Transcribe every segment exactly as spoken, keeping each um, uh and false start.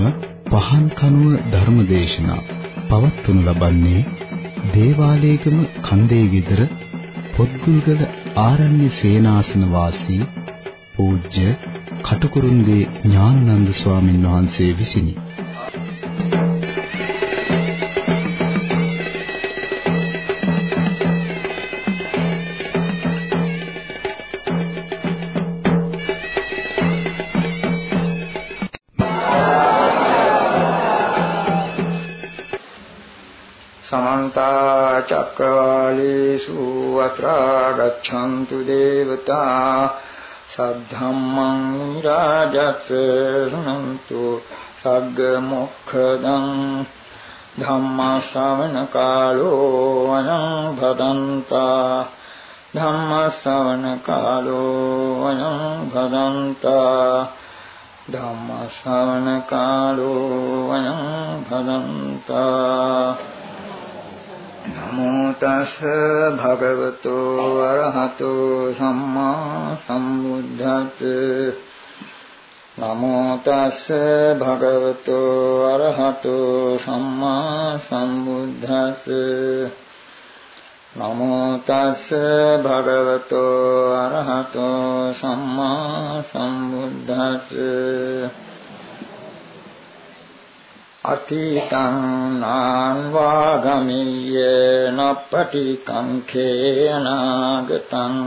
පහන් කනුව ධර්මදේශනා පවත්වනු ලබන්නේ දේවාලේගම කන්දේ විදර පොත්ගුල්ගල ආරණ්‍ය සේනාසන වාසී පූජ්‍ය කටුකුරුන්දී ඥානানন্দ ස්වාමින් වහන්සේ විසිනි. චක්කවාලේසු අත්‍රා ගච්ඡන්තු දේවතා සද්ධම්මං රාජස්ස සනන්තු සග්ග මොක්ඛදං ධම්ම ශ්‍රවණ කාලෝ අයං භදන්තා ධම්ම ශ්‍රවණ කාලෝ අයං භදන්තා ධම්ම ශ්‍රවණ කාලෝ අයං භදන්තා. නමෝ තස් භගවතෝ අරහතෝ සම්මා සම්බුද්දස්ස. නමෝ තස් භගවතෝ අරහතෝ සම්මා සම්බුද්දස්ස. නමෝ තස් භගවතෝ අරහතෝ සම්මා සම්බුද්දස්ස. අතීතං නාන්වාගමිය නප්පටිකංඛේ අනාගතං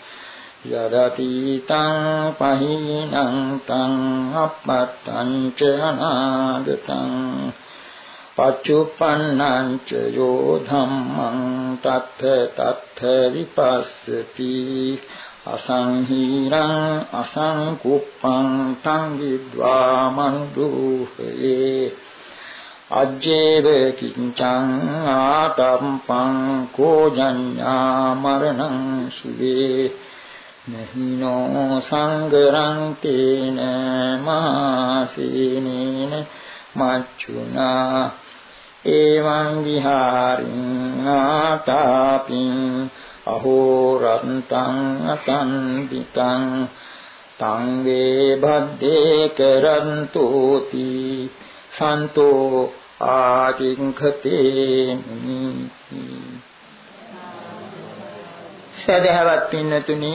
යදතීතං පහිනං තං අපත්තං ච අනාගතං පච්චුප්පන්නං ච යෝ ධම්මං තත්ථ තත්ථ විපස්සති අසංහීරං අසංකුප්පං තං විද්වා මනුදුහේ අජ්ජේව කිංචං ආතම්පං කෝජඤ්ඤා මරණං සුවේ නහිනෝ සංගරං තේන මාසීනේන මච්චුනා එවං විහාරින් ආතාපින් අහෝරන්තං අතන්දිතං තං වේ භද්දේ කරන්තෝති සන්තෝ ආචින්ඛතේ. සදහවත් පින්නතුනි,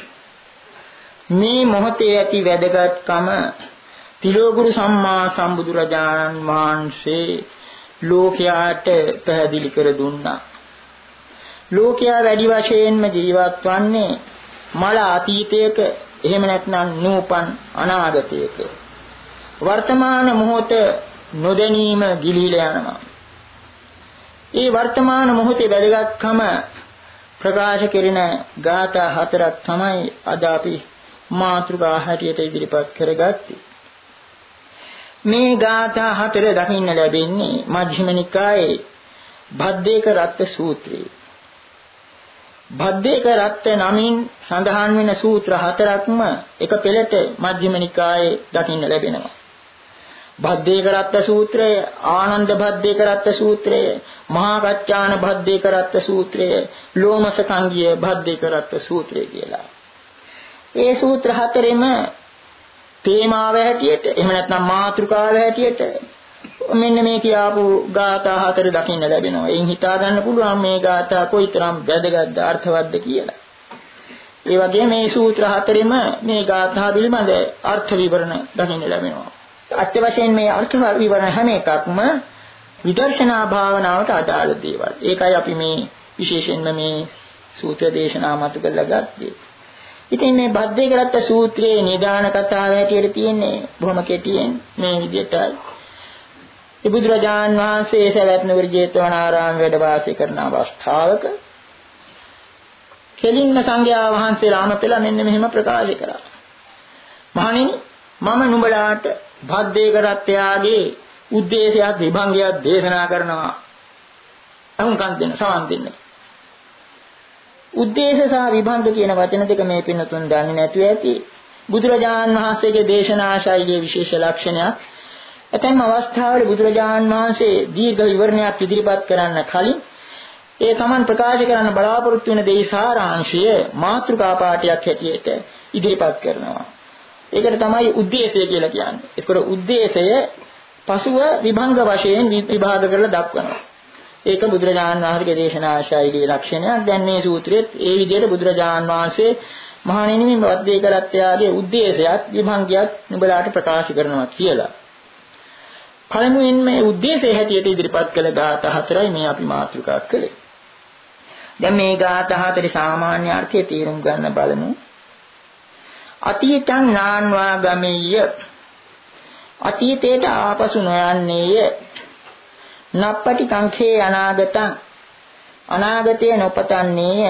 මේ මොහොතේ ඇති වැදගත්කම තිලෝගුරු සම්මා සම්බුදුරජාණන් වහන්සේ ලෝකයාට පැහැදිලි කර දුන්නා. ලෝකයා වැඩි වශයෙන්ම ජීවත් වන්නේ මල අතීතයක, එහෙම නැත්නම් නූපන් අනාගතයක. වර්තමාන මොහොත නොදැනීම ගිලිහිලා යනවා. ඒ වර්තමාන මොහොතේ වැදගත්කම ප්‍රකාශ කෙරෙන ගාථා හතරක් තමයි අද අපි මාතෘකා හැටියට ඉදිරිපත් කරගත්තේ. මේ ගාථා හතර දකින්න ලැබෙන්නේ මජ්ක්‍ධිම නිකායේ භද්දේක රත්ත සූත්‍රයේ. භද්දේක රත්ත නමින් සඳහන් වෙන සූත්‍ර හතරක්ම එක පෙළට මජ්ක්‍ධිම නිකායේ දකින්න ලැබෙනවා. භද්දේක රත්ත සූත්‍රය, ආනන්ද භද්දේක රත්ත සූත්‍රය, මහා කච්චාන භද්දේක රත්ත සූත්‍රය, ලෝමසකංගිය භද්දේක රත්ත සූත්‍රය කියලා. ඒ සූත්‍ර හතරෙම තේමාව හැටියට, එහෙම නැත්නම් මාතෘකාව හැටියට මෙන්න මේ කියාපු ගාථා හතර දකින්න ලැබෙනවා. එයින් හිතා ගන්න පුළුවන් මේ ගාථා කොයිතරම් වැදගත්ද, අර්ථවත්ද කියලා. ඒ වගේම මේ සූත්‍ර හතරෙම මේ ගාථා පිළිබඳ අර්ථ විවරණ දකින්න ලැබෙනවා. අත්‍ය වශයෙන් මේ අර්ථ විවරණ හැම එකක්ම විදර්ශනා භාවනාවට අදාළ දේවල්. ඒකයි අපි මේ විශේෂයෙන්ම මේ සූත්‍ර දේශනා මත කරලා ගත්තේ. ඉතින් මේ භද්දේක රත්ත සූත්‍රයේ නිදාන කතාව හැටියට තියෙන්නේ බොහොම කෙටියෙන් මේ විදිහටයි. ඒ බුදුරජාන් වහන්සේ සවැත් නුවර ජේතවනාරාම වැඩ වාසය කරන අවස්ථාවක කෙලින්ම සංඝයා වහන්සේලා අමතලා මෙන්න මෙහෙම ප්‍රකාශ කරා. මහණෙනි, මම නුඹලාට භද්දේක රත්ත්‍යාගේ උද්දේශයක් විභංගයක් දේශනා කරනවා. අහුම්කම් දෙන්න, සවන් දෙන්න. උද්දේශ සහ විභංග කියන වචන දෙක මේ පින්නතුන් දන්නේ නැතුව ඇති. බුදුරජාන් වහන්සේගේ දේශනා ශෛලියේ විශේෂ ලක්ෂණයක්. ඇතැම් අවස්ථාවල බුදුරජාන් වහන්සේ දීර්ඝ විවරණයක් ඉදිරිපත් කරන්න කලින් ඒ තමන් ප්‍රකාශ කරන්න බලාපොරොත්තු වෙන දේ සාරාංශය මාතෘකා පාඨයක් හැටියට ඉදිරිපත් කරනවා. ඒකට තමයි උද්දේශය කියලා කියන්නේ. ඒකට උද්දේශය පසුව විභංග වශයෙන් විභාග කරලා දක්වනවා. ඒක බුදුරජාණන් වහන්සේගේ දේශනා ශෛලියේ ලක්ෂණයක්. දැන් මේ සූත්‍රයේත් ඒ විදිහට බුදුරජාණන් වහන්සේ මහණෙනි මේ වද්දේ කරත්තයාගේ ಉದ್ದೇಶයත් විභංගයත් නුඹලාට ප්‍රකාශ කරනවා කියලා. පළමුවෙන් මේ ಉದ್ದೇಶය හැටියට ඉදිරිපත් කළ ගාථා හතරයි මේ අපි මාතෘකා කළේ. දැන් මේ ගාථා හතරේ සාමාන්‍ය අර්ථය තේරුම් ගන්න බලමු. අතීතං නාන්වා ගමෙය්‍ය අතීතයට ආපසු නොයන්නේය. නප්පටි කංඛේ අනාගතං අනාගතය නොපතන්නේය.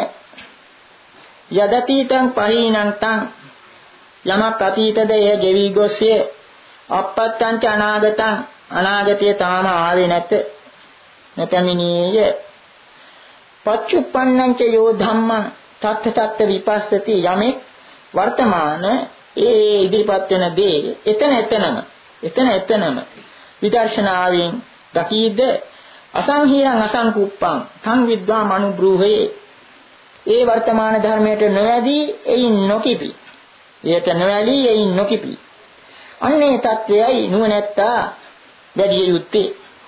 යදතීතං පහීනං තං යමක් අතීතද එය ගෙවි ගොස්ය. අපත්තං ච අනාගතං අනාගතය තාම ආවේ නැත නොපැමිණියේය. පච්චුප්පන්නං ච යෝ ධම්මං තත්ත තත්ත විපස්සති යමෙක් වර්තමාන ඒ ඉදිරිපත් වෙන දේ එතන එතනම එතන එතනම විදර්ශනාවෙන් දකීද අසංහිරං අසංකුප්පං තං විද්වා මනුබ්‍රූහේ ඒ වර්තමාන ධර්මයට නොයදී එයින් නොකිපි. එයට නොඇලී එයින් නොකිපි. අන්නේ තත්වයයි නුවණැත්තා වැඩි යුත්තේ.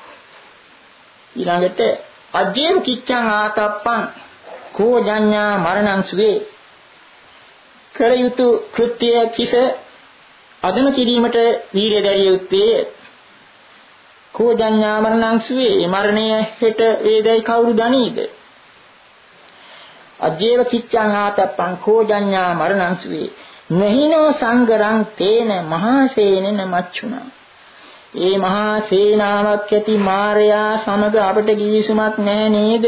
ඊළඟට අජ්ජේව කිච්ඡං ආතප්පං කෝ ජඤ්ඤා මරණං සුවේ කර යුතු කෘත්‍ය කිස අදම කිරීමට වීර්ය දැරිය යුත්තේ. කෝ ජඤ්ඤා මරණං සුවේ මරණය හෙට වේදයි කවුරු දනීද? අජ්ජේව කිච්ඡං ආතප්පං කෝ ජඤ්ඤා මරණං සුවේ නහිනෝ සංගරං තේන මහසේනෙන මච්චුනා. ඒ මහා සේනාවක් ඇති මාරයා සමග අපට ගිවිසුමක් නැහැ නේද?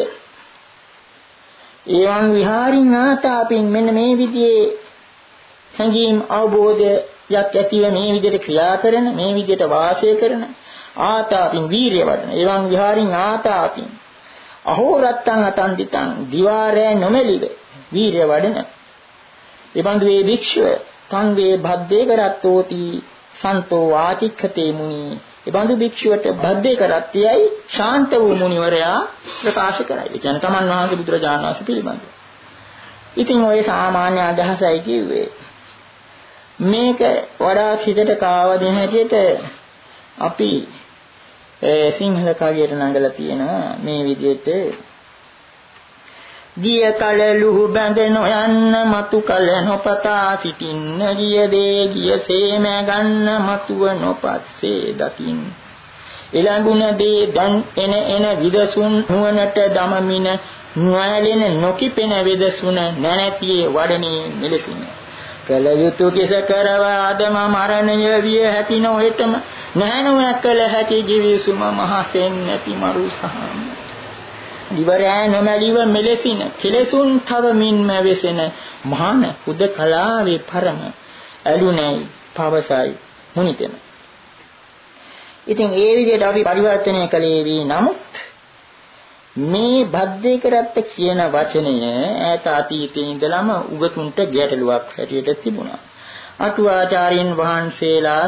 එවං විහාරින් ආතාපින් මෙන්න මේ විදිහේ සංජීම් අවබෝධයක් ඇතිව මේ විදිහට ක්‍රියා කරන මේ විදිහට වාසය කරන ආතාපින් වීරිය වඩන එවං විහාරින් ආතාපින් අහෝ රත්තං අතන්දිතං දිවාරය නොමැලිව වීරිය වඩන එබඳු වේ භික්ෂුව තං වේ භද්දේ කරත්තෝති සන්තෝ වාචික්ඛතේ මුනි. එබඳු භික්ෂුවට භද්දේ කරත්තයයි ශාන්ත වූ මුනිවරයා ප්‍රකාශ කරයි. ඒ කියන්නේ තමන් වහන්සේ බුදුරජාණන් වහන්සේ පිළිබඳව. ඉතින් ඔය සාමාන්‍ය අදහසයි කිව්වේ. මේක වඩා හිතට කාව දෙන හැටියට අපි සිංහල කවියට නඟලා තියෙනවා මේ විදිහට ගිය කල ලුහු බැඳ නොයන්න මතු කල නොපතා සිටින්න ගිය දේ ගියසේම ගන්න මතුව නොපස්සේ දකින් එළඹුණ දේ දැන් එන එන විදසුන් නුවණට දමමින නොඇලෙන නොකිපෙන විදසුන නැනතියේ වඩනේ මෙලෙසින් කල යුතු කිස කරවාදම මරණය විය හැකි නොහෙතම නැහැනොව කල හැකි ජීවිසුම මහසෙන් නැති මරු සහම දිවරය නොමැලිව මෙලෙසින කෙලසුන් තවමින්ම වෙසෙන මහාන උදකලාවේ පරම ඇලුනැයි පවසයි මුනිතෙම. ඉතින් ඒ විදිහට අපි පරිවර්තනය කළේ වී නමුත් මේ භද්දේ කරත්ත කියන වචනය ඈත අතීතයේ ඉඳලම උගතුන්ට ගැටලුවක් හැටියට තිබුණා. අටුවාචාර්යින් වහන්සේලා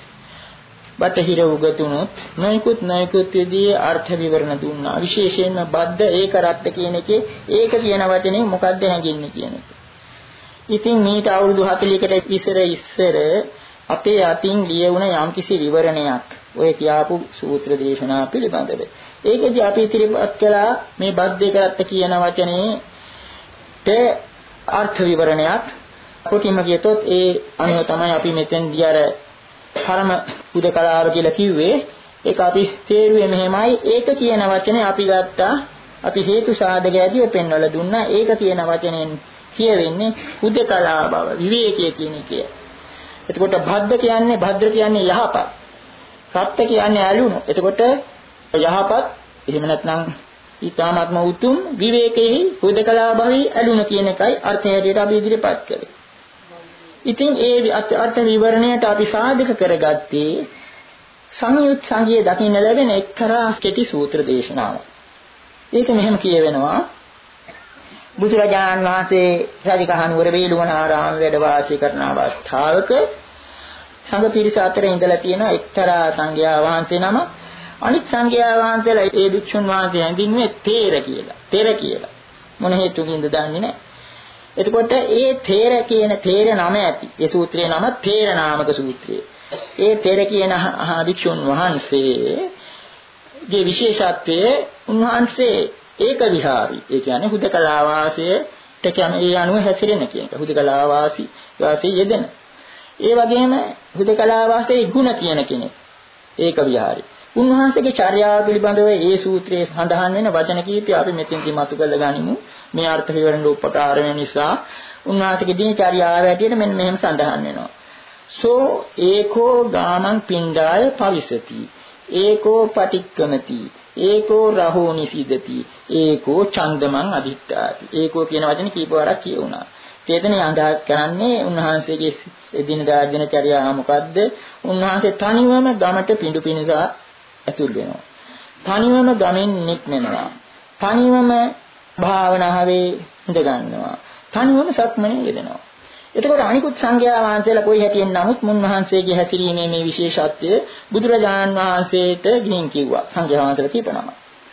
බටහිර උගතුනොත් නොයිකුත් නොයිකුත් විදිහේ අර්ථ විවරණ දුන්නා. විශේෂයෙන්ම බද්ද ඒක රත්ත කියන එකේ ඒක කියන වචනේ මොකක්ද හැඟෙන්නේ කියන එක. ඉතින් මේට අවුරුදු හතළිහකට ඉස්සර ඉස්සර අපේ අතින් ලියවුණ යම්කිසි විවරණයක් ඔය කියාපු සූත්‍ර දේශනා පිළිබඳව. ඒකදී අපි ඉදිරිපත් කළා මේ බද්ද ඒක රත්ත කියන වචනේට අර්ථ විවරණයක්. කොටිම කියතොත් ඒ අනුව තමයි අපි මෙතෙන්දී අර පරම උදකලාව කියලා කිව්වේ. ඒක අපි තේරුවේ මෙහෙමයි. ඒක කියන වචනේ අපි ගත්තා. අපි හේතු සාධක ඇදිව පෙන්වලා දුන්නා. ඒක කියන වචනෙන් කියවෙන්නේ උදකලා බව, විවේකයේ කියන එක. එතකොට භද්ද කියන්නේ භද්‍ර කියන්නේ යහපත්. සත්‍ය කියන්නේ ඇලුණු. එතකොට යහපත් එහෙම නැත්නම් ඊ타ත්ම උතුම් විවේකයේ උදකලා භවී ඇලුණු කියන එකයි අර්ථය හැටියට අපි ඉදිරිපත් කළේ. ඉතින් ඒ අර්ථ විවරණයට අපි සාධක කරගත්තේ සංයුත් සංගයේ දකින්න ලැබෙන එක්තරා කෙටි සූත්‍ර දේශනාවක්. ඒක මෙහෙම කියවෙනවා. බුදුරජාණන් වහන්සේ රජකහනුවර වේළුවනාරාම වැඩ වාසය කරන අවස්ථාවක සංඝ පිරිස අතර ඉඳලා තියෙන එක්තරා සංඝයා වහන්සේ නම අනිත් සංඝයා වහන්සේලා ඒ භික්ෂුන් වහන්සේ හැඳින්වුවේ තේර කියලා. තෙර කියලා. මොන හේතුකින්ද දන්නේ නැහැ. එතකොට ඒ තේර කියන තේර නම ඇති. ඒ සූත්‍රයේ නම තේර නාමක සූත්‍රය. ඒ තෙර කියන භික්ෂුන් වහන්සේගේ විශේෂත්වය උන්වහන්සේ ඒක විහාරී. ඒ කියන්නේ හුදකලා වාසයට කියන්නේ ඒ අනුව හැසිරෙන කියන එක. හුදකලා වාසී වාසී යෙදෙන. ඒ වගේම හුදකලා වාසයේ ගුණ කියන කෙනෙක්. ඒක විහාරී. උන්වහන්සේගේ චර්යාව පිළිබඳව ඒ සූත්‍රයේ සඳහන් වෙන වචන කීපය අපි මෙතෙන්දී මතු කරලා ගනිමු. මේ අර්ථ විවරණ උපකාර වෙන නිසා උන්වහන්සේගේ දිනචර්යාව හැටියට මෙන්න මෙහෙම සඳහන් වෙනවා. සෝ ඒකෝ ගාමං පිණ්ඩාය පවිසති. ඒකෝ පටික්කමති. ඒකෝ රහෝ නිසිදති. ඒකෝ ඡන්දමං අදිත්තාති. ඒකෝ කියන වචනේ කීප වරක් කියුණා. චේතනය අඳහස් කරන්නේ උන්වහන්සේගේ දිනදා දිනචර්යාව මොකද්ද? උන්වහන්සේ තනිවම ගමට පිඬු පිණිසා ඇතුල් වෙනවා. තනිවම ගමෙන් නික්මනවා. තනිවම භාවනාවේ ඉඳ ගන්නවා. තනිවම සක්මනේ යෙදෙනවා. එතකොට අනිකුත් සංඝයා වහන්සේලා කොයි හැටියෙන් නමුත් මුන්වහන්සේගේ හැසිරීමේ මේ විශේෂත්වය බුදුරජාණන් වහන්සේට ගිහින් කිව්වා. සංඝයා වහන්සේලා කියපනවා.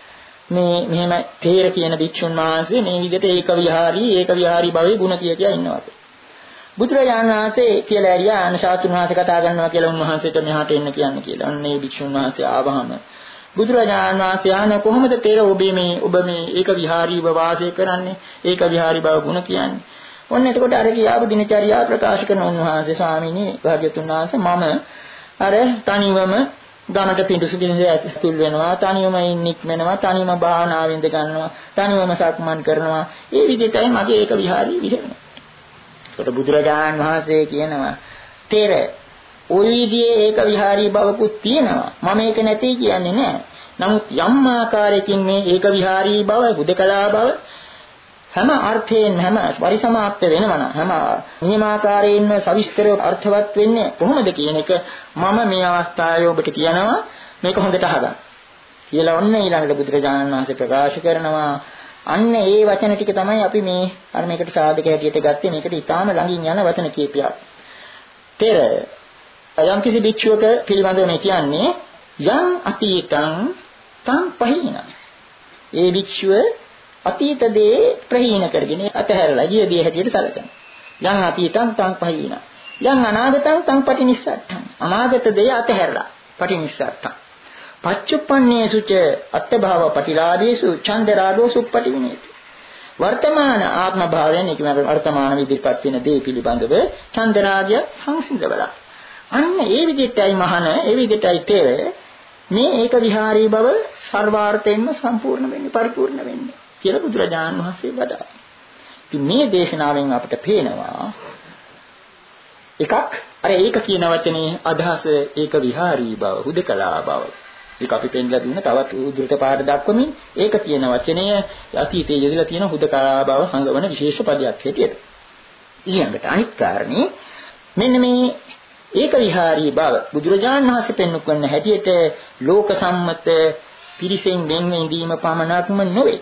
මේ මෙහෙම තේර කියන භික්ෂුන් වහන්සේ මේ විදිහට ඒක විහාරී ඒක විහාරී භවයේ ගුණ කිය කියා ඉන්නවා. බුදුරජාණන් වහන්සේ කියලා ඇරියා අනශාතුන් වහන්සේ කතා කරනවා කියලා උන්වහන්සේට මෙහාට එන්න කියන්නේ කියලා. අන්න ඒ භික්ෂුන් වහන්සේ ආවහම බුදුරජාණන් වහන්සේ ආන කොහොමද තේර ඔබේ මේ ඔබ මේ ඒක විහාරීව වාසය කරන්නේ? ඒක විහාරී බව ගුණ කියන්නේ. ඔන්න එතකොට අර කියාපු දිනචර්යාව ප්‍රකාශ කරන උන්වහන්සේ ස්වාමීනි භාග්‍යතුන් වහන්සේ මම අර තනිවම ගමට පිඬුසු පිළිඳ ඇතුල් වෙනවා, තනිවම නික්මෙනවා, තනිවම භාවනාවෙන් ඉඳ ගන්නවා, තනිවම සක්මන් කරනවා. ඒ විදිහටයි මගේ ඒක විහාරී විහෙරණ. ඒකට බුදුරජාණන් වහන්සේ කියනවා තේර ওই විදිහේ ඒක විහාරී බවකුත් තියෙනවා. මම ඒක නැති කියන්නේ නෑ. නමුත් යම් ආකාරයකින් මේ ඒක විහාරී බව, හුදකලා බව හැම අර්ථයෙන් හැම පරිසමාප්ත වෙනවනම් හැම නියමාකාරයෙන්ම සවිස්තරව අර්ථවත් වෙන්නේ කොහොමද කියන එක මම මේ අවස්ථාවේ ඔබට කියනවා මේක හොඳට අහගන්න. කියලා ඔන්න ඊළඟට බුදුරජාණන් වහන්සේ ප්‍රකාශ කරනවා අන්න ඒ වචන ටික තමයි අපි මේ අර මේකට සාධක හැටියට ගත්තේ. මේකට ඊටාම ළඟින් යන වචන කීපයක්. තෙර යම් කිසි භික්ෂුවක පිළිබඳව මේ කියන්නේ යම් අතීතං තං පහින. ඒ භික්ෂුව අතීත දේ ප්‍රහීන කරගෙන අතහැරලා ගියදී හැටියට සැලකන. යම් අතීතං තං පහින. යම් අනාගතං තං පටිනිස්සට්ඨං. අනාගත දේ අතහැරලා පටිනිස්සට්ඨං. පච්චුප්පන්නේසුච අත්ථභාව පටිලාභේසු ඡන්දරාගෝ සුප්පටිවිනේති. වර්තමාන ආත්ම භාවයෙන් කියන වර්තමාන විදිහට වෙන දේ පිළිබඳව ඡන්දරාගය සංසිඳවලා. අන්න ඒ විදිහටයි මහාන ඒ විදිහටයි තේර මේ ඒක විහාරී බව සර්වාර්ථයෙන්ම සම්පූර්ණ වෙන්නේ පරිපූර්ණ වෙන්නේ කියලා බුදුරජාණන් වහන්සේ වදාළා. ඉතින් මේ දේශනාවෙන් අපිට පේනවා එකක් අර ඒක කියන වචනේ අදහස ඒක විහාරී බව හුදකලා බව. ඒක අපි පෙන්නලා දුන්න තවත් උද්දෘත පාඩ දක්වමින් ඒක කියන වචනය අතීතයේ යෙදලා තියෙන හුදකලා බව හංගවන විශේෂ පදයක් හැටියට. ඊළඟට අනිත් කාරණේ මෙන්න මේ ඒක විහාරී බව බුදුරජාණන් වහන්සේ පෙන්වු කරන හැටියට ලෝක සම්මත පිරිසෙන් වෙන් වීම පමණක්ම නොවේ.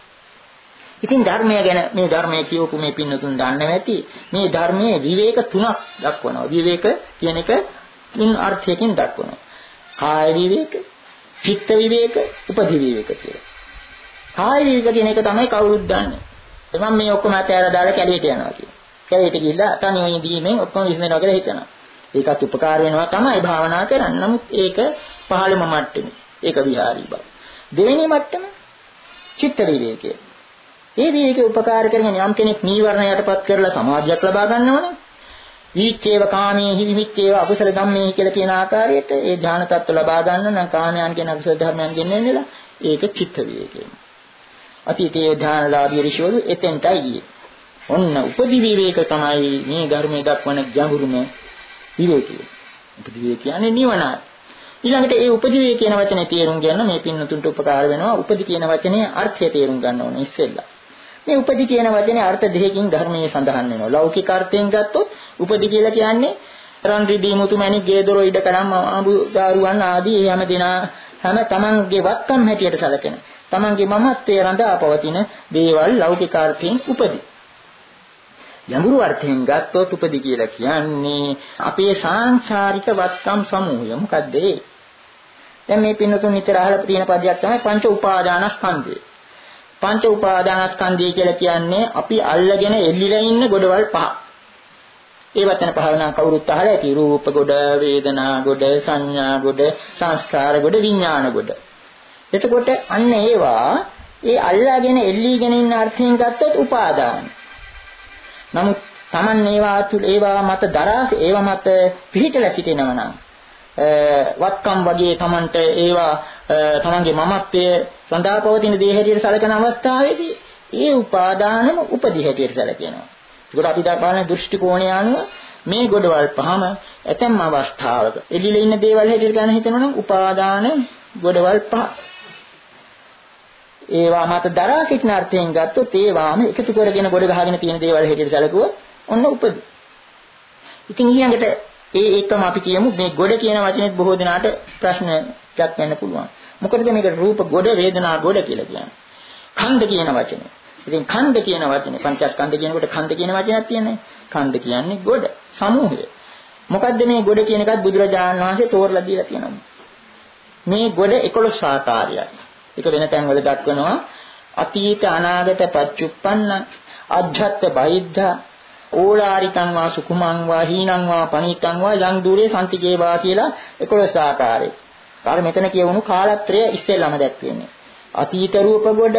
ඉතින් ධර්මය ගැන මේ ධර්මයේ කියවපු මේ පින්නතුන් දන්නවා ඇති මේ ධර්මයේ විවේක තුනක් දක්වනවා. විවේක කියන එක තුන් අර්ථයකින් දක්වනවා. කාය විවේක, චිත්ත විවේක, උපදි විවේක කියලා. කාය විවේක කියන එක තමයි කවුරුත් දන්නේ. මම මේ ඔක්කොම අතෑරලා දාලා කැලේට යනවා කියන. කැලේට ගිහිල්ලා තනියම ඉඳීමෙන් ඔක්කොම විශ්ිනවා කියලා හිතනවා. ඒකත් උපකාර වෙනවා තමයි භාවනා කරන්නේ. නමුත් ඒක පහළම මට්ටමේ. ඒක විහාරී බව. දෙවෙනි මට්ටම චිත්ත විවේකය. ඒ විවේකේ උපකාර කරගෙන යම් කෙනෙක් නීවරණයටපත් කරලා සමාධියක් ලබා ගන්නවනේ. විචේව කාමේහි විචේව අකුසල ධම්මේහි කියලා කියන ආකාරයට ඒ ධ්‍යාන තත්ත්ව ලබා ගන්න නම් කාමයන් කියන අකුසල ධර්මයන් ගෙන්නෙන්නේලා ඒක චිත්ත විවේකය. අතීතයේ ධ්‍යානලාභී ඍෂිවරු එතෙන්ටයි ගියේ. ඔන්න උපදි විවේක තමයි මේ ධර්මයේ දක්වන ගැඹුරුම විවේකය. උපදි විවේක කියන්නේ නිවනයි. ඊළඟට ඒ උපදි විවේක කියන වචනේ තේරුම් ගන්න මේ පින්නතුන්ට උපකාර වෙනවා. උපදි කියන වචනේ අර්ථය තේරුම් ගන්න ඕනේ ඉස්සෙල්ලා. මේ උපදි කියන වචනේ අර්ථ දෙකකින් ධර්මයේ සඳහන් වෙනවා. ලෞකික අර්ථයෙන් ගත්තොත් උපදි කියලා කියන්නේ රන් රිදී මුතු මැණික් ගේ දොර ඉඩ කඩම් ආඹු දාරුවන් ආදී හැම දිනා හැම තමන්ගේ වත්කම් හැටියට සැලකෙන. තමන්ගේ මමත්වයේ රඳා පවතින දේවල් ලෞකික අර්ථයෙන් උපදි. යඹුරු අර්ථයෙන් ගත්තොත් උපදි කියලා කියන්නේ අපේ සාංශාරික වත්කම් සමූහය. මොකද්ද ඒ? දැන් මේ පින්නතුන් නිතර අහලා තියෙන පදයක් තමයි පංච උපාදානස්කන්ධය. පංච උපාදානස්කන්ධය කියලා කියන්නේ අපි අල්ලගෙන එල්ලිලා ඉන්න ගොඩවල් පහ. ඒ වචන පහළනම් කවුරුත් අහලා ඇති. රූප ගොඩ, වේදනා ගොඩ, සංඥා ගොඩ, සංස්කාර ගොඩ, විඥාන ගොඩ. එතකොට අන්න ඒවා ඒ අල්ලාගෙන එල්ලීගෙන ඉන්න අර්ථයෙන් ගත්තොත් උපාදාන. නමුත් Taman ඒවා තුල ඒවා මත දරා ඒවා මත පිහිටලා සිටිනවා නම් වත්කම් වගේ Tamanට ඒවා Tamanගේ මමත්වය සඳහා පවතින දේ හැටියට සැලකන අවස්ථාවේදී ඒ උපාදානම උපදී හැටියට සැලකෙනවා. ඒකට අපි දක්වන දෘෂ්ටි කෝණය අනුව මේ ගොඩවල් පහම ඇතැම් අවස්ථාවක එළිලා ඉන්න දේවල් හැටියට ගන්න හිතනවා නම් උපාදාන ගොඩවල් පහ. ඒවා මත දරා සිටින අර්ථයෙන් ගත්තොත් ඒවාම එකතු කරගෙන ගොඩ ගහගෙන තියෙන දේවල් හැටියට සැලකුවොත් ඔන්න උපදී. ඉතින් ඊළඟට ඒ එකම අපි කියමු මේ ගොඩ කියන වචනේත් බොහෝ දෙනාට ප්‍රශ්නයක් වෙන්න පුළුවන්. මොකද මේක රූප ගොඩ වේදනා ගොඩ කියලා කියන්නේ. ඛණ්ඩ කියන වචනේ. ඉතින් ඛණ්ඩ කියන වචනේ පංචස්කන්ධ කියනකොට ඛණ්ඩ කියන වචනයක් තියෙනවා. ඛණ්ඩ කියන්නේ ගොඩ, සමූහය. මොකද්ද මේ ගොඩ කියන එකත් බුදුරජාණන් වහන්සේ තෝරලා දීලා තියෙනවා. මේ ගොඩ එකොළොස් ආකාරයයි. ඒක වෙන තැන්වල දක්වනවා අතීත අනාගත පච්චුප්පන්න අධ්‍යාත්ත බහිද්ධා ඕලාරිකං වා සුකුමං වා හීනං වා පණීතං වා යං දුරේ සම්තිකේවා කියලා එකොළොස් ආකාරයි. අර මෙතන කියවුණු කාලත්‍රය ඉස්සෙල්ලාම දැක්වෙන්නේ. අතීත රූප ගොඩ,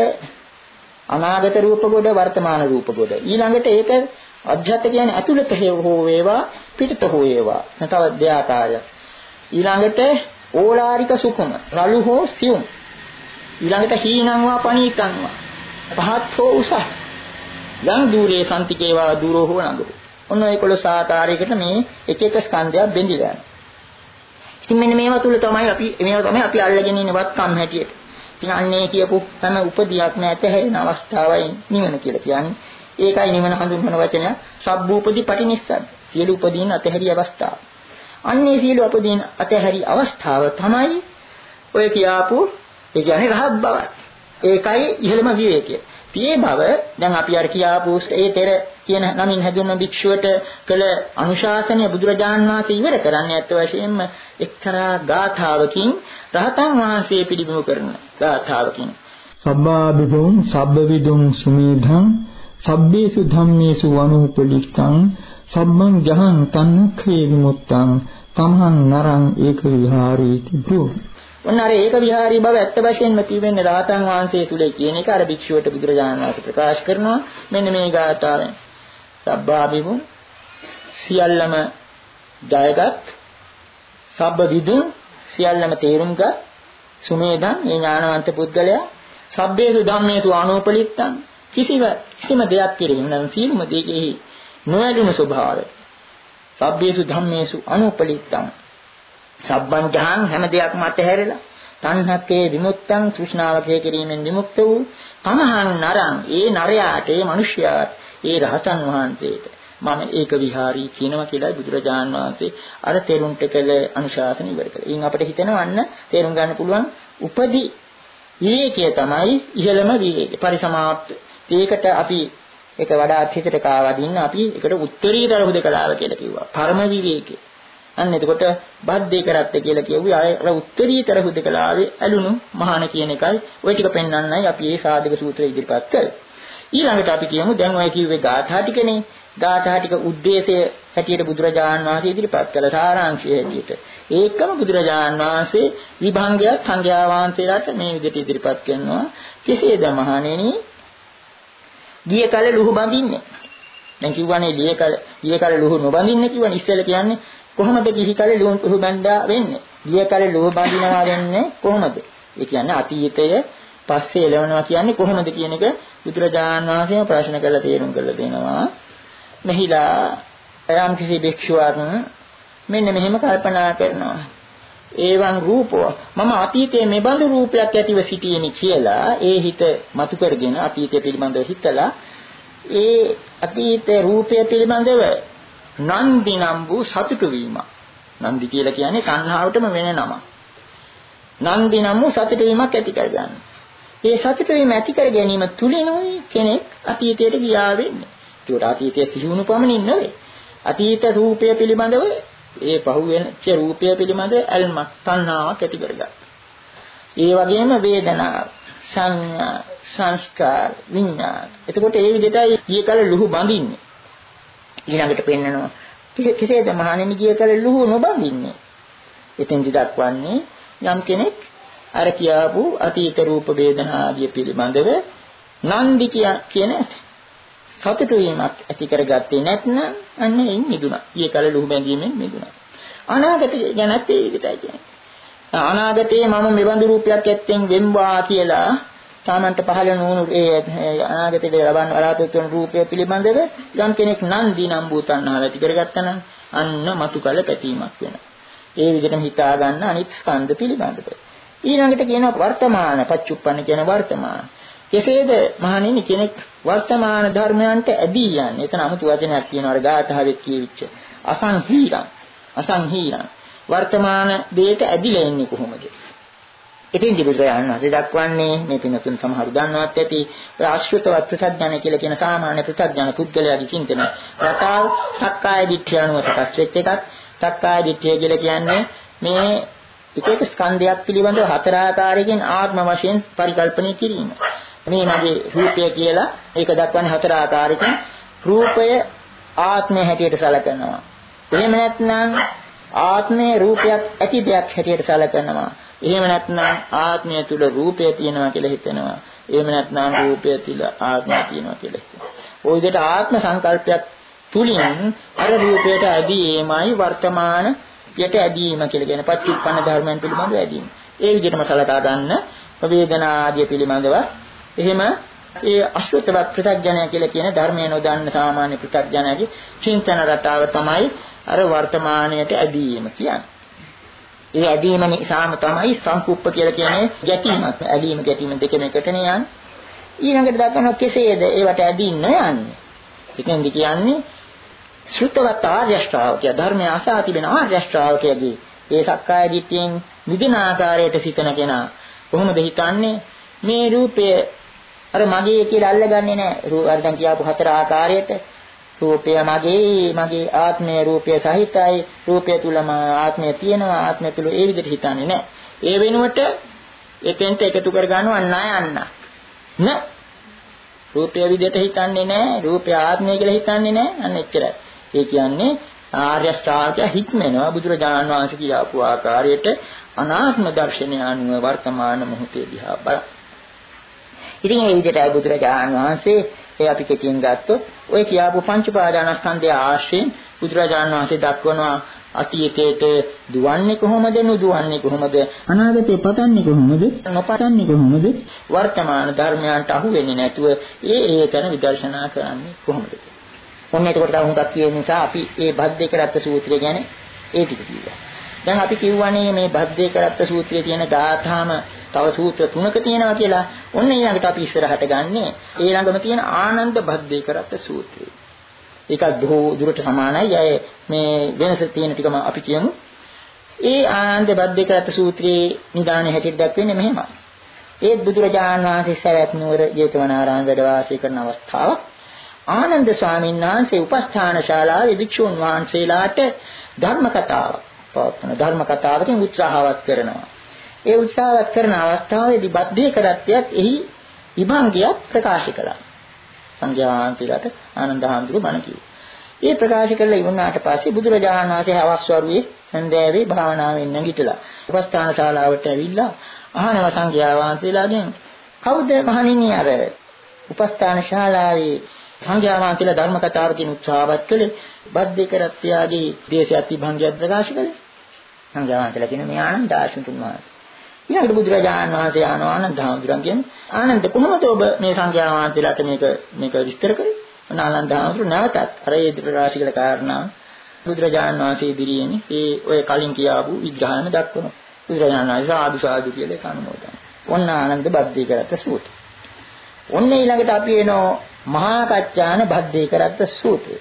අනාගත රූප ගොඩ, වර්තමාන රූප ගොඩ. ඊළඟට ඒක අධ්‍යාත්ත කියන්නේ ඇතුළත හෝ වේවා පිටත හෝ වේවා. තව දෙආකාරයක්. ඊළඟට ඕලාරික සුකුම, රළු හෝ සියුම්. ඊළඟට හීනං වා පණීතං වා පහත් හෝ උසස්. යම් දුරේ සම්තිකේවා දුරෝ හෝ නගරෝ. ඔන්න ඒකොළොස් ආකාරයකට මේ එක එක ස්කන්ධයක් බෙදලා යනවා. ඉතින් මෙන්න මේවා තුල තමයි අපි මේවා තමයි අපි අල්ලගෙන ඉන්න වත්කම් හැටියට. ඉතින් අන්නේ කියපු තම උපදියක් නැත හැරෙන අවස්ථාවයි නිවන කියලා කියන්නේ. ඒකයි නිවන හඳුන්වන වචනය සබ්බූපදී පටිනිස්සග්ග. සියලු උපදීන් අතහැරි අවස්ථාව. අන්නේ සියලු උපදීන් අතහැරි අවස්ථාව තමයි ඔය කියාපු ඒ කියන්නේ රහත් බව. ඒකයි ඉහළම විවේකය. පියේ බව දැන් අපි අර කියාපු ඒ තෙර කියන නමින් හැදුන භික්ෂුවට කළ අනුශාසනය බුදුරජාන් වහන්සේ ඉවර කරන්නේ අත් වශයෙන්ම එක්තරා ගාථාවකින් රහතන් වහන්සේ පිළිබිඹු කරන ගාථාවකින්. සබ්බාබිදුං සබ්බවිදුං සුමේධං සබ්බේසු ධම්මේසු වනුපලික්ඛං සම්මං ජහං තන්ඛේ විමුක්තං තමහං නරං ඒක විහාරීති බ්‍රෝ. ඔන්න අර ඒක විහාරී බව ඇත්ත වශයෙන්ම තියෙන්නේ රහතන් වහන්සේ තුල කියන එක අර භික්ෂුවට බුදුරජාණන් වහන්සේ ප්‍රකාශ කරනවා. මෙන්න මේ ගාථාවෙන් සබ්බාබිමු සියල්ලම ජයගත් සබ්බ විදුන් සියල්ලම තේරුම්ගත් සුමේධං මේ ඥානවන්ත පුද්ගලයා සබ්බේසු ධම්මේසු ආනෝපලිත්තං කිසිව කිසිම දෙයක් කෙරෙහි නම් සියලුම දෙකෙහි නොඇලුණු ස්වභාවය සබ්බේසු ධම්මේසු ආනෝපලිත්තං සබ්බං ජහං හැම දෙයක්ම අතහැරලා තණ්හකේ විමුක්තං තෘෂ්ණාවකේ කිරීමෙන් විමුක්ත වූ තමහං නරං ඒ නරයාට ඒ මිනිසයාට ඒ රහතන් වහන්සේට මම ඒක විහාරී කියනවා කියලා බුදුරජාන් වහන්සේ අර තෙරුන්ට කළ අනුශාසන ඉවර කළා. ඊන් අපිට හිතෙනවන්න තේරුම් ගන්න පුළුවන් උපදි විවේකය තමයි ඉහළම විවේකය. පරිසමාප්ත. ඒකට අපි ඒක වඩා හිතට කාවදින්න අපි ඒකට උත්තරීතර හුදකලාව කියලා කිව්වා. පරම විවේකය. අන්න එතකොට බද්දේ කරත්ත කියලා කියුවේ අර උත්තරීතර හුදකලාවේ ඇලුණු මහාන කියන එකයි ওই ටික පෙන්වන්නයි අපි මේ සාධක සූත්‍රය ඉදිරිපත් කළේ. ඊළඟට අපි කියමු දැන් ඔය කිව්වේ ගාථා ටිකනේ. ගාථා ටික උද්දේශය හැටියට බුදුරජාණන් වහන්සේ ඉදිරිපත් කළ සාරාංශය හැටියට. ඒකම බුදුරජාණන් වහන්සේ විභංගය සංඝයා වහන්සේලාට මේ විදිහට ඉදිරිපත් කරනවා. කෙසේද මහණෙනි? ගිය කල ලුහු බඳින්නේ. දැන් කිව්වනේ ගිය කල ගිය කල ලුහු නොබඳින්න කිව්වනේ. ඉස්සෙල්ලා කියන්නේ කොහොමද ගිහි කල ලුහු බඳා වෙන්නේ? ගිය කල ලුහු බඳිනවා වෙන්නේ කොහොමද? ඒ කියන්නේ අතීතය පස්සේ එළවනවා කියන්නේ කොහොමද කියන එක බුදුරජාණන් වහන්සේම ප්‍රශ්න කරලා තේරුම් කරලා දෙනවා. මෙහිලා යම් කිසි භික්ෂුවක් මෙන්න මෙහෙම කල්පනා කරනවා. ඒවන් රූපෝ මම අතීතයේ මෙබඳු රූපයක් ඇතිව සිටියෙමි කියලා ඒ හිත මතු කරගෙන අතීතය පිළිබඳව හිතලා ඒ අතීත රූපය පිළිබඳව නන්දි නම් වූ සතුටු වීම. නන්දි කියලා කියන්නේ තණ්හාවටම වෙන නමක්. නන්දි නම් වූ සතුටු වීමක් ඇති කරගන්න. ඒ සතුටු වීම ඇති කර ගැනීම තුලිනුයි කෙනෙක් අතීතයට ගියා වෙන්නේ. ඒකට අතීතයේ සිහිවුණු පමණින් නෙවෙයි. අතීත රූපය පිළිබඳව ඒ පහුවෙච්ච රූපය පිළිබඳව අල්මක් තණ්හාවක් ඇති කරගත්තා. ඒ වගේම වේදනා, සංඥා, සංස්කාර, විඤ්ඤාණ. එතකොට ඒ විදිහටයි ඊකල ලුහු බඳින්නේ. ඊළඟට පෙන්නනවා කෙසේද මහණෙනි ගිය කල ලුහු නොබඳින්නේ? එතෙන්දි දක්වන්නේ යම් කෙනෙක් අර කියාපු අතීත රූප වේදනා ආදී පිළිබඳව නන්දි කියන සතුටු වීමක් ඇති කරගත්තේ නැත්නම් අන්න එයින් මිදුණා. ගිය කල ලුහු බැඳීමෙන් මිදුණා. අනාගත ගැනත් ඒ විදිහටයි කියන්නේ. අනාගතයේ මම මෙබඳු රූපයක් ඇත්තෙන් වෙම්වා කියලා තමන්ට පහළ නොවුණු ඒ අනාගතයේ ලබන බලාපොරොත්තු වන රූපය පිළිබඳව යම් කෙනෙක් නන්දි නම් භූතන්නාව ඇති කරගත්තා නම් අන්න මතු කල පැතීමක් වෙනවා. ඒ විදිහටම හිතා ගන්න අනිත් ස්කන්ධ පිළිබඳව. ඊළඟට කියනවා වර්තමාන පච්චුප්පන්න කියන වර්තමාන. කෙසේද මහණෙනි කෙනෙක් වර්තමාන ධර්මයන්ට ඇදී යන්නේ? එතන 아무තු වචනයක් කියනවා අර ගාථාවෙත් කියවිච්ච අසංහීරං අසංහීරං වර්තමාන දෙයට ඇදිලා ඉන්නේ කොහොමද? ඉතින් බුදුරජාණන් වහන්සේ දක්වන්නේ මේ පිනතුන් සමහරු දන්නවත් ඇති ඔය ආශ්‍රිතවත් ප්‍රත්‍යඥ කියලා කියන සාමාන්‍ය ප්‍රත්‍යඥ පුද්ගලයාගේ චින්තන රටාව සක්කාය දිට්ඨිය අනුව සකස් වෙච්ච එකක්. සක්කාය දිට්ඨිය කියලා කියන්නේ මේ එක එක ස්කන්ධයක් පිළිබඳව හතර ආකාරයකින් ආත්ම වශයෙන් පරිකල්පනය කිරීම. මේ මගේ රූපය කියලා ඒක දක්වන්නේ හතර ආකාරයකින් රූපය ආත්මය හැටියට සැලකනවා. එහෙම නැත්නම් ආත්මයේ රූපයක් ඇති දෙයක් හැටියට සැලකනවා. එහෙම නැත්නම් ආත්මය තුල රූපය තියෙනවා කියලා හිතනවා. එහෙම නැත්නම් රූපය තුල ආත්මය තියෙනවා කියලා හිතනවා. ওই විදිහට ආත්ම සංකල්පයක් තුලින් අර රූපයට ඇදීමයි වර්තමාන යට ඇදීම කියලා කියන පච්චුප්පන්න ධර්මයන් පිළිබඳව ඇදීම. ඒ විදිහටම සලකා ගන්න වේදනා ආදී පිළිබඳව එහෙම ඒ අශ්‍රුතවත් ප්‍රත්‍යඥය කියලා කියන ධර්මය නොදන්න සාමාන්‍ය ප්‍රත්‍යඥයගේ චින්තන රටාව තමයි අර වර්තමානයට ඇදීම කියන්නේ. ඒ ඇදීම නිසාම තමයි සංකුප්ප කියලා කියන්නේ ගැටීමක්. ඇලීම ගැටීම දෙකම එකටනේ යන්නේ. ඊළඟට දක්වනවා කෙසේද ඒවට ඇදීන්න යන්නේ. එතෙන්දි කියන්නේ ශ්‍රුතවත් ආර්ය ශ්‍රාවකය ධර්මය අසා තිබෙන ආර්ය ශ්‍රාවකයගේ ඒ සක්කාය දිට්ඨියෙන් නිදින ආකාරයට සිතන කෙනා කොහොමද හිතන්නේ මේ රූපය අර මගේ කියලා අල්ලගන්නේ නැහැ. අර දැන් කියාපු හතර ආකාරයට රූපය මගේ මගේ ආත්මය රූපය සහිතයි රූපය තුලම ආත්මය තියෙනවා ආත්මය තුල ඒ විදිහට හිතන්නේ නැහැ. ඒ වෙනුවට එකෙන්ට එකතු කර ගන්නවා ණයන්න. න රූපය විදිහට හිතන්නේ නැහැ රූපය ආත්මය කියලා හිතන්නේ නැහැ. අන්න එච්චරයි. ඒ කියන්නේ ආර්ය ශ්‍රාවකයා හික්මනවා බුදුරජාණන් වහන්සේ කියපු ආකාරයට අනාත්ම දර්ශනය අනුව වර්තමාන මොහොතේ දිහා බලන්න. ඉතින් මේ විදිහටයි බුදුරජාණන් වහන්සේ ඒ අපි කෙටියෙන් ගත්තොත් ඔය කියාපු පංච පාදානස්කන්ධය ආශ්‍රයෙන් බුදුරජාණන් වහන්සේ දක්වනවා අතීතයට දුවන්නේ කොහොමද නුදුවන්නේ කොහොමද අනාගතේ පතන්නේ කොහොමද නොපතන්නේ කොහොමද වර්තමාන ධර්මයන්ට අහු වෙන්නේ නැතුව ඒ ඒතන විදර්ශනා කරන්නේ කොහොමද? ඔන්න එතකොට හුඟක් කියන නිසා අපි මේ භද්දේකරත්ත සූත්‍රය ගැන ඒ ටික කිව්වා. දැන් අපි කියවනේ මේ භද්දේකරත්ත සූත්‍රයේ තියෙන ගාථාම තව සූත්‍ර තුනක තියෙනවා කියලා. ඔන්න ඊළඟට අපි ඉස්සරහට ගන්නෙ ඒ ළඟම තියෙන ආනන්ද භද්දේකරත්ත සූත්‍රය. ඒක බොහෝ දුරට සමානයි. අය මේ වෙනස තියෙන ටිකම අපි කියමු. ඒ ආනන්ද භද්දේකරත්ත සූත්‍රයේ නිදානේ හැටියට දක්වන්නේ මෙහෙමයි. ඒ බුදුරජාණන් වහන්සේ සවැත් නුවර ජේතවනාරාම වැඩ වාසය කරන අවස්ථාව ආනන්ද ස්වාමීන් වහන්සේ උපස්ථාන ශාලාවේ භික්ෂුන් වහන්සේලාට ධර්ම කතාවක් පවත්වන ධර්ම කතාවකින් උත්සාහවත් කරනවා. ඒ උත්සාහවත් කරන අවස්ථාවේදී භද්දේකරත්තයත් එහි විභංගයක් ප්‍රකාශ කළා. සංඝයා වහන්සේලාට ආනන්ද හාමුදුරුවෝ බණ කිව්වා. ඒ ප්‍රකාශ කළ ඉවරනාට පස්සේ බුදුරජාණන් වහන්සේ හවස් වරුවේ සන්ධ්‍යාවේ භාවනාවෙන් නැගිටලා උපස්ථාන ශාලාවට ඇවිල්ලා අහනවා සංඝයා වහන්සේලාගෙන් කවුද මහණෙනි අර උපස්ථාන ශාලාවේ සංඝයා වහන්සේලා ධර්ම කතාවකින් උත්සාහවත් කළේ භද්දේකරත්තයාගේ දේශයත් විභංගයක් ප්‍රකාශ කළේ? සංඝයා වහන්සේලා කියන මේ ආනන්ද ආශ්‍රිතුන් වහන්සේ. ඊළඟට බුදුරජාණන් වහන්සේ ආනවා ආනන්ද හාමුදුරන් කියන්නේ ආනන්ද කොහොමද ඔබ මේ සංඝයා වහන්සේලාට මේක මේක විස්තර කරේ? ආනන්ද හාමුදුරු නැවතත් අර ඒ ප්‍රකාශ කළ කාරණා බුදුරජාණන් වහන්සේ ඉදිරියෙන් ඒ ඔය කලින් කියාපු විග්‍රහයම දක්වනවා. බුදුරජාණන් වහන්සේ ආදු සාදු කියලා ඒක අනුමෝදන්. ඔන්න ආනන්ද භද්දේකරත්ත සූත්‍රය. ඔන්න ඊළඟට අපි එනෝ මහා කච්චාන භද්දේකරත්ත සූත්‍රය.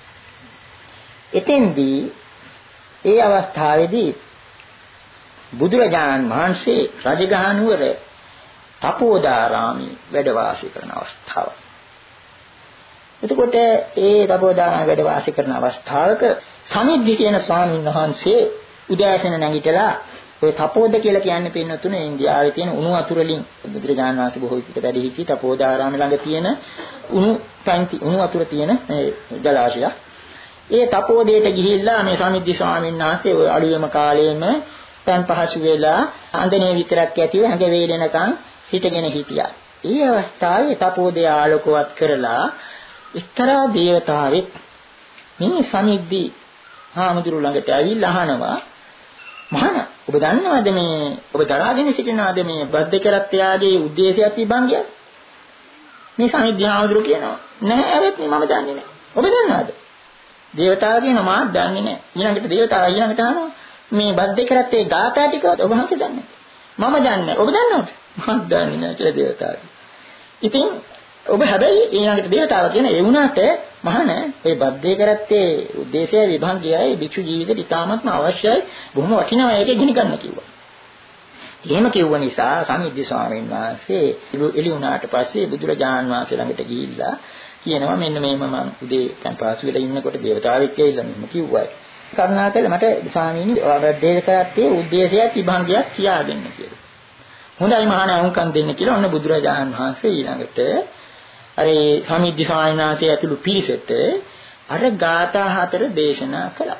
එතෙන්දී ඒ අවස්ථාවේදී බුදුරජාණන් වහන්සේ රජගහ නුවර තපෝදාරාමේ වැඩ වාසය කරන අවස්ථාව. එතකොට ඒ තපෝදාරාමේ වැඩ වාසය කරන අවස්ථාවක සමිද්ධි කියන ස්වාමීන් වහන්සේ උදෑසන නැගිටලා ඔය තපෝද කියලා කියන්නේ පින්නතුනේ ඉන්දියාවේ තියෙන උණු වතුර වලින් බුදුරජාණන් වහන්සේ බොහෝ විට වැඩ සිටි තපෝදාරාමේ ළඟ තියෙන උණු පැන්ති උණු වතුර තියෙන මේ ජලාශය. ඒ තපෝදයට ගිහිල්ලා මේ සමිද්දි ස්වාමීන් වහන්සේ ඔය අඩුවෙම කාලෙම තන් පහසු වෙලා අන්දනේ විතරක් ඇතිව හැඟ වේලෙනකන් හිටගෙන හිටියා. ඒ අවස්ථාවේ තපෝදය ආලෝකවත් කරලා එක්තරා දේවතාවෙක් මේ සමිද්දි හාමුදුරු ළඟට ඇවිල්ලා අහනවා මහාන ඔබ දන්නවද මේ ඔබ දරාගෙන සිටිනවද මේ බද්ද කරත්තයාගේ ಉದ್ದೇಶයක් තිබංගිය මේ සමිද්දි හාමුදුරු කියනවා නෑ ඇරෙත් මම දන්නේ නෑ ඔබ දන්නවද දේවතාවා කියනවා මාත් දන්නේ නෑ ඊළඟට දේවතාවා ඊළඟට අහනවා මේ බද්ද කරත්තේ ගාථා ටිකවත් ඔබ හංස දන්නේ මම දන්නේ ඔබ දන්නවද මම දන්නේ නෑ කියලා දේවතාවා ඉතින් ඔබ හැබැයි ඊළඟට දේවතාවා කියන ඒ වුණාට මහාන ඒ බද්දේ කරත්තේ ಉದ್ದೇಶය විභංගයයි භික්ෂු ජීවිතේ ඉතාමත්ම අවශ්‍යයි බොහොම වටිනවා ඒක ඉගෙන ගන්න කිව්වා. එහෙම කිව්ව නිසා සමිද්දි ස්වාමීන් වහන්සේ එළි වුණාට පස්සේ බුදුරජාණන් වහන්සේ ළඟට ගිහිල්ලා කියනවා මෙන්න මේම මම උදේ කම්පාසු වෙලා ඉන්නකොට දේවතාවෙක් ඇවිල්ලා මෙන්න කිව්වා. කරුණාකරලා මට ස්වාමීනි බද්දේ කරත්තේ ಉದ್ದೇಶයක් විභංගයක් කියා දෙන්න කියලා. හොඳයි මහාන අහුම්කම් දෙන්න කියලා ඔන්න බුදුරජාණන් වහන්සේ ඊළඟට අර සමිද්දි ස්වාමීන් වහන්සේ ඇතුළු පිරිසට අර ගාථා හතර දේශනා කළා.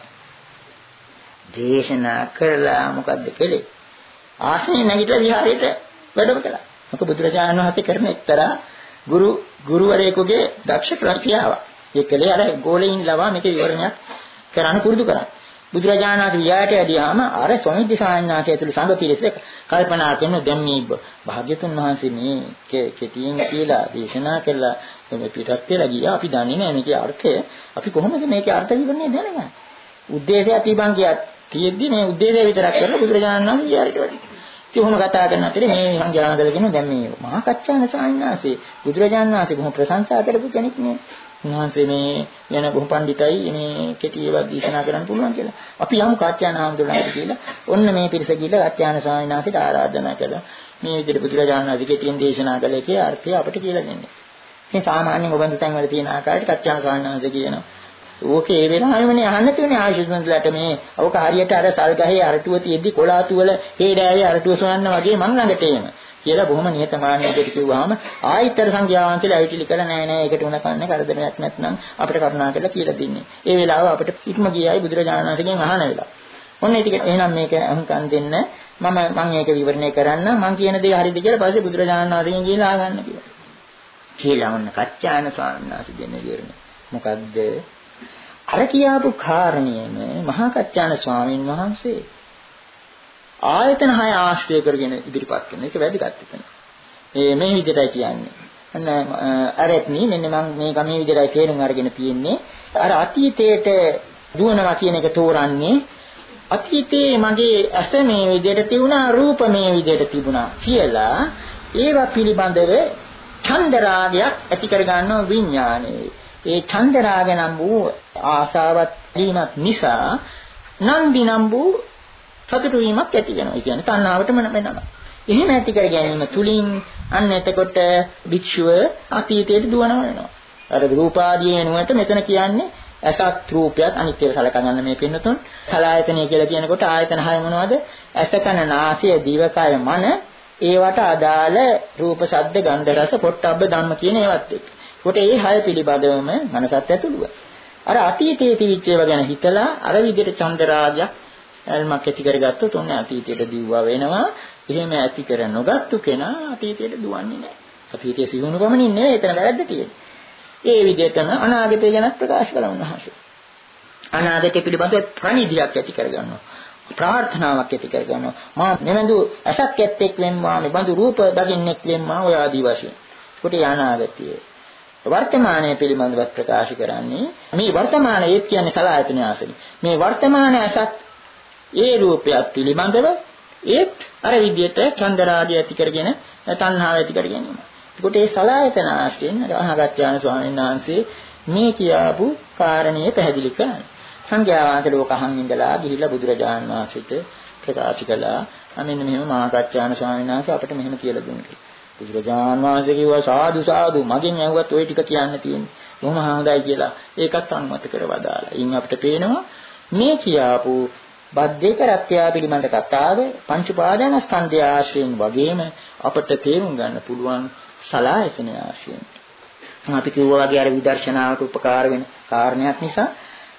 දේශනා කරලා මොකද්ද කළේ? ආසනේ නැගිටලා විහාරයට වැඩම කළා. මොකද බුදුරජාණන් වහන්සේ කරන එක්තරා ගුරු ගුරුවරයෙකුගේ දක්ෂ ක්‍රියාවක්. ඒ කලේ අර ගෝලෙයින් ලවා මේක විවරණයක් කරන්න පුරුදු කරා. බුදුරජාණන් වහන්සේ විහාරයට ඇදියාම අර සමිද්දි ස්වාමීන් වහන්සේ ඇතුළු සංඝ පිරිස කල්පනා කරන දැන් මේ භාග්‍යතුන් වහන්සේ මේ කෙටියෙන් කියලා දේශනා කළා මේ පිටත් කියලා ගියා අපි දන්නේ නැහැ මේකේ අර්ථය අපි කොහොමද මේකේ අර්ථ විවරණය දැනගන්නේ උද්දේශය අතිබංගියක් තියෙද්දි මේ උද්දේශය විතරක් කරලා බුදුරජාණන් වහන්සේ විහාරයට වැඩි ඉතින් ඔහොම කතා කරන අතරේ මේ සංඝයානදල කියන දැන් මේ මහා කච්චාන ස්වාමීන් වහන්සේ බුදුරජාණන් වහන්සේ බොහොම ප්‍රශංසා කරපු කෙනෙක් නේ උන්වහන්සේ මේ යන බොහොම පඬිතයි මේ කෙටි ඒවා දේශනා කරන්න පුළුවන් කියලා. අපි යමු කාත්‍යාන හාමුදුරුවන්ට කියලා. ඔන්න මේ පිරිස ගිහලා කාත්‍යාන ස්වාමීන් වහන්සේට ආරාධනා කළා. මේ විදිහට බුදුරජාණන් වහන්සේ කෙටියෙන් දේශනා කළ එකේ අර්ථය අපිට කියලා දෙන්නේ. ඉතින් සාමාන්‍යයෙන් ඔබන්තු තැන් වල තියෙන ආකාරයට කාත්‍යාන ස්වාමීන් වහන්සේ කියනවා. ඕකේ ඒ වෙලාවෙමනේ අහන්න තියෙන්නේ ආයුෂ්මන්තලට මේ ඕක හරියට අර සල්ගහේ අරටුව තියෙද්දි කොලාතු වල හේඩෑවේ අරටුව සොයන්න වගේ මං ළඟට එන. කියලා බොහොම නිහතමානී විදිහට කිව්වහම ආයිතර සංඝයා වහන්සේලා ඇවිටිලි කළා නෑ නෑ ඒකට උණ කන්නේ කරදරයක් නැත්නම් අපිට කරුණා කරලා කියලා දෙන්නේ. ඒ වෙලාව අපිට ඉක්ම ගියයි බුදුරජාණන් වහන්සේගෙන් අහන වෙලාව. ඔන්න ඒක එහෙනම් මේක අහුම්කම් දෙන්න මම මම ඒක විවරණය කරන්න මම කියන දේ හරිද කියලා පස්සේ බුදුරජාණන් වහන්සේගෙන් කියලා අහගන්න කියලා. කියලා ඔන්න කච්චායන ස්වාමීන් වහන්සේ දෙන්න විවරණය. මොකද්ද? අර කියාපු කාරණේම මහා කච්චායන ස්වාමීන් වහන්සේ ආයතන හය ආශ්‍රය කරගෙන ඉදිරිපත් කරන එක වැදගත් එතන. මේ මේ විදිහටයි කියන්නේ. අන්න අරත්නි මෙන්න මම මේක මේ විදිහටයි තේරුම් අරගෙන තියෙන්නේ. අර අතීතයට දුවනවා කියන එක තෝරන්නේ අතීතයේ මගේ ඇස මේ විදිහට තිබුණා රූප මේ විදිහට තිබුණා කියලා ඒවා පිළිබඳව ඡන්ද රාගයක් ඇති කර ගන්නවා විඥානයේ. ඒ ඡන්ද රාග නම් වූ ආසාවත් වීමත් නිසා නන්දි නම් වූ සතුටු වීමක් ඇති වෙනවා. ඒ කියන්නේ තණ්හාවටම වෙනවා. එහෙම ඇති කර ගැනීම තුලින් අන්න එතකොට භික්ෂුව අතීතයට දුවනවා වෙනවා. අර රූපාදී වෙනුවට මෙතන කියන්නේ අසත් රූපයත් අනිත්‍යව සලකා ගන්න මේ පින්නතුන්. සලආයතනය කියලා කියනකොට ආයතන හය මොනවද? ඇස කන නාසය දිවකය මන ඒවට අදාළ රූප ශබ්ද ගන්ධ රස පොට්ටබ්බ ධම්ම කියන ඒවත් එක්ක. ඒකට ඒ හය පිළිබඳවම මනසත් ඇතුළුව. අර අතීතයේ තිබිච්ච ඒවා ගැන හිතලා අර විදිහට චන්දරාගයක් එල්මක් ඇති කරගත්තොත් ඔන්න අතීතයට දිව්වා වෙනවා. එහෙම ඇති කර නොගත්තු කෙනා අතීතයට දුවන්නේ නැහැ. අතීතයේ සිහුණු පමණින් නෙවෙයි එතන වැරද්ද තියෙන්නේ. ඒ විදිහටම අනාගතය ගැන ප්‍රකාශ කළා උන්වහන්සේ. අනාගතය පිළිබඳව ප්‍රණිධියක් ඇති කරගන්නවා. ප්‍රාර්ථනාවක් ඇති කරගන්නවා. මා මෙවඳු අසක් ඇත්තෙක් වෙන්නවා, මෙබඳු රූප දකින්නෙක් වෙන්නවා ඔය ආදි වශයෙන්. ඒකට අනාගතය. වර්තමානයේ පිළිබඳව ප්‍රකාශ කරන්නේ මේ වර්තමානයේ කියන්නේ සලආයතන ආසනෙ. මේ වර්තමාන අසක් ඒ රූපයත් පිළිබඳව ඒත් අර විදිහට චන්දරාගය ඇති කරගෙන තණ්හාව ඇති කරගෙන ඉන්නවා. ඒකට ඒ සලආයතන ආශ්‍රයෙන් රහගත්යාන ස්වාමීන් වහන්සේ මේ කියාපු කාරණේ පැහැදිලි කරනවා. සංඝයා වහන්සේ ලෝකහන් ඉඳලා ගිහිල්ලා බුදුරජාණන් වහන්සේට ප්‍රකාශ කළා. මෙන්න මෙහෙම මහාකච්චාන ස්වාමීන් වහන්සේ අපිට මෙහෙම කියලා දුන්නා. බුදුරජාණන් වහන්සේ කිව්වා සාදු සාදු මගෙන් ඇහුවත් ওই ටික කියන්න තියෙන්නේ. බොහොම හොඳයි කියලා ඒකත් අනුමත කරවදාලා. ඉන් අපිට පේනවා මේ කියාපු බද්දේක රත්යා පිළිබඳ කතාව පංච උපාදානස්කන්ධය ආශ්‍රයෙන් වගේම අපට තේරුම් ගන්න පුළුවන් සලආයතන ආශ්‍රයෙන්. අපි කිව්වා වගේ අර විදර්ශනාවට උපකාර වෙන කාරණයක් නිසා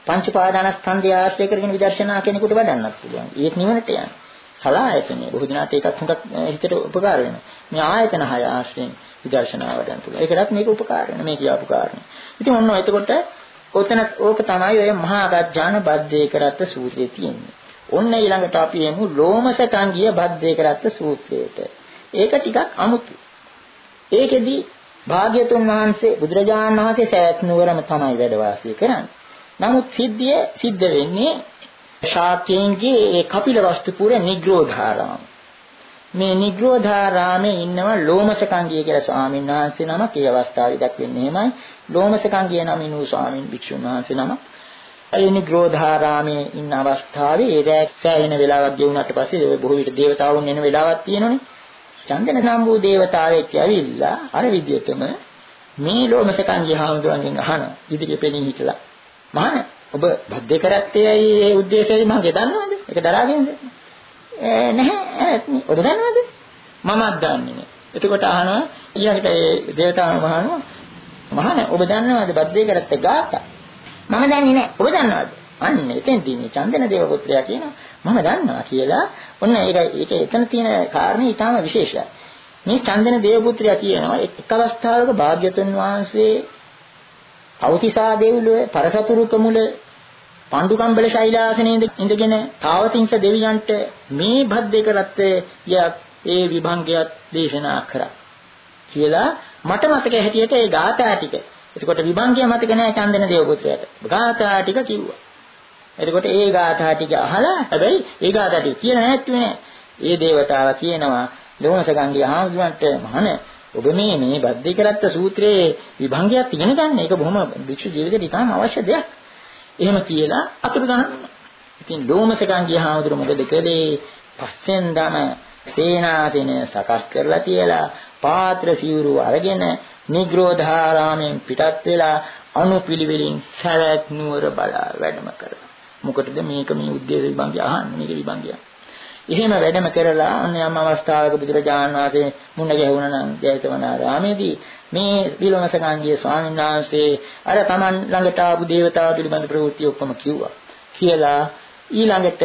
පංච පාදානස්කන්ධය ආශ්‍රය කරගෙන විදර්ශනා කෙනෙකුට වඩන්නත් පුළුවන්. ඒත් නිවනට යන්නේ. සලආයතනෙ බොහෝ දිනාට ඒකත් හුඟක් හිතට උපකාර වෙනවා. මේ ආයතන හය ආශ්‍රයෙන් විදර්ශනා වඩන්න පුළුවන්. ඒකටත් මේක උපකාර වෙනවා. මේ කියාපු කාරණේ. ඉතින් ඔන්න එතකොට ඔතන ඕක තමයි ඔය මහා අග්ඥාන බද්දේකරත් සූත්‍රයේ තියෙන්නේ. ඔන්න ඊළඟට අපි එමු ලෝමසකංගිය බද්දේකරත් සූත්‍රයට. ඒක ටිකක් අමුතු. ඒකෙදි භාග්‍යතුන් වහන්සේ බුදුරජාණන් වහන්සේ සෑත් නුවරම තමයි වැඩ වාසය කරන්නේ. නමුත් සිද්ධිය සිද්ධ වෙන්නේ ශාක්‍යයන්ගේ ඒ කපිලවස්තුපුර නිග්‍රෝධාරාම. මේ නිග්‍රෝධාරාමේ ඉන්නවා ලෝමසකංගිය කියලා ස්වාමීන් වහන්සේ නමක්. ඒ අවස්ථාවේ දක්වන්නේ එහෙමයි. ලෝමසකංගිය නමින් වූ ස්වාමීන් භික්ෂුන් වහන්සේ නමක්. ඒ නිග්‍රෝධාරාමේ ඉන්න අවස්ථාවේ ඒ රැක් සෑහෙන වෙලාවක් ගෙවුනට පස්සේ ඔය බොහෝ විට දේවතාවුන් එන වෙලාවක් තියෙනනේ. චන්දන සම්බූ දේවතාවෙක් ඇවිල්ලා අර විදියටම මේ ලෝමසකංගිය හාමුදුරන්ගෙන් අහනවා. ඉදිරියේ පෙනී හිටලා. මහාන ඔබ බද්දේ කරත්තේයි ඒ ಉದ್ದೇಶය මගේ දන්නවද? ඒක දරාගෙනද? ඒ නැහැ. ඔබ දන්නවද? මමත් දන්නේ නැහැ. එතකොට අහනවා ඊළඟට ඒ දේවතාවම අහනවා මහාන ඔබ දන්නවද බද්දේ කරත්තේ ගාථා? මම දන්නේ නැහැ. ඔබ දන්නවද? අන්න එතෙන්දී මේ චන්දන දේව පුත්‍රයා කියනවා මම දන්නවා කියලා. ඔන්න ඒක ඒක එතන තියෙන කාරණේ ඊටාම විශේෂයි. මේ චන්දන දේව පුත්‍රයා කියනවා එක් අවස්ථාවක භාග්‍යතුන් වහන්සේ අවතිසා දෙව්ලුවේ පරසතුරුක මුල පණ්ඩුකම්බල ශෛලාසනයේ ඉඳගෙන තාවතිංස දෙවියන්ට මේ බද්දේ කරත්තේ යක් ඒ විභංගයක් දේශනා කරා කියලා මට මතක හැටියට ඒ ගාථා ටික. එතකොට විභංගය මතක නැහැ චන්දන දේව පුත්‍රයාට. ගාථා ටික කිව්වා. එතකොට ඒ ගාථා ටික අහලා හැබැයි ඒ ගාථා ටික කියන නැත්තුනේ නෑ. ඒ දේවතාවා කියනවා ලෝමසගංගිය හාමුදුරන්ට මහණ ඔබ මේ මේ බද්දේ කරත්ත සූත්‍රයේ විභංගයක් ඉගෙන ගන්න. ඒක බොහොම භික්ෂු ජීවිතේට ඉතාම අවශ්‍ය දෙයක්. එහෙම කියලා අතුරු ගන්නවා. ඉතින් ලෝමසගංගිය හාමුදුර මොකද කළේ? පස්සෙන් දම සේනාසන සකස් කරලා තියලා පාත්‍ර සිවුරු අරගෙන නිග්‍රෝධාරාමෙන් පිටත් වෙලා අනුපිළිවෙලින් සවැත් නුවර බලා වැඩම කරා. මොකටද මේක මේ උද්දේශ විභංගය අහන්නේ? මේක විභංගය. එහෙම වැඩම කරලා අන්න යම් අවස්ථාවක බුදුරජාණන් වහන්සේ මුණ ගැහුණා නම් ජයතවනාරාමේදී මේ විලෝමසකාංගිය ස්වාමීන් වහන්සේ අර Taman ළඟට ආපු දේවතාව පිළිබඳ ප්‍රවෘත්ති ඔක්කොම කිව්වා. කියලා ඊළඟට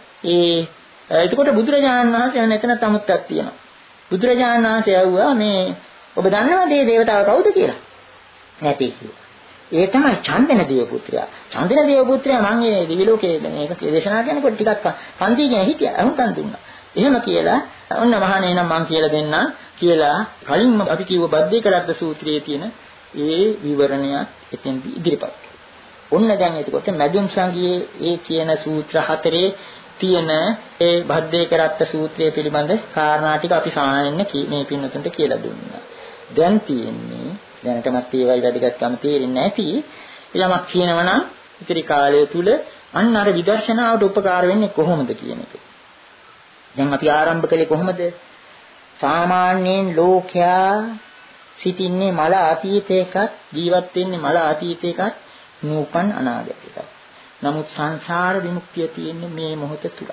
ඒ එතකොට බුදුරජාණන් වහන්සේ නැතන තමුත්තක් තියෙනවා. බුදුරජාණන් වහන්සේ ඇහුවා මේ ඔබ දන්නවද මේ දේවතාව කවුද කියලා? නැති කිව්වා. ඒ තමයි චන්දන දේව පුත්‍රයා. චන්දන දේව පුත්‍රයා මම මේ දිවි ලෝකයේ මේක දේශනා කරනකොට ටිකක් පන්තිගෙන හිටියා. අහුම්කන් දුන්නා. එහෙම කියලා ඔන්න මහණේ නම් මම කියලා දෙන්නම් කියලා කලින් අපි කිව්ව බද්දේ කරද්ද සූත්‍රයේ තියෙන ඒ විවරණයක් එතෙන්දී ඉදිරිපත්. ඔන්න දැන් එතකොට මැදුම් සංගියේ ඒ කියන සූත්‍ර හතරේ තියෙන ඒ බද්දේ කරත්ත සූත්‍රය පිළිබඳ කාරණා ටික අපි සාමාන්‍යයෙන් මේ පින්නතුන්ට කියලා දුන්නා. දැන් තියෙන්නේ දැනටමත් ඒවයි වැඩිගත්කම තේරෙන්නේ නැති ළමක් කියනවා නම් ඉතිරි කාලය තුල අන්න අර විදර්ශනාවට උපකාර වෙන්නේ කොහොමද කියන එක. දැන් අපි ආරම්භ කළේ කොහොමද? සාමාන්‍යයෙන් ලෝකයා සිටින්නේ මල අතීතයකත් ජීවත් වෙන්නේ මල අතීතයකත් නූපන් අනාගතයකත්. නමුත් සංසාර විමුක්තිය තියෙන්නේ මේ මොහොත තුල.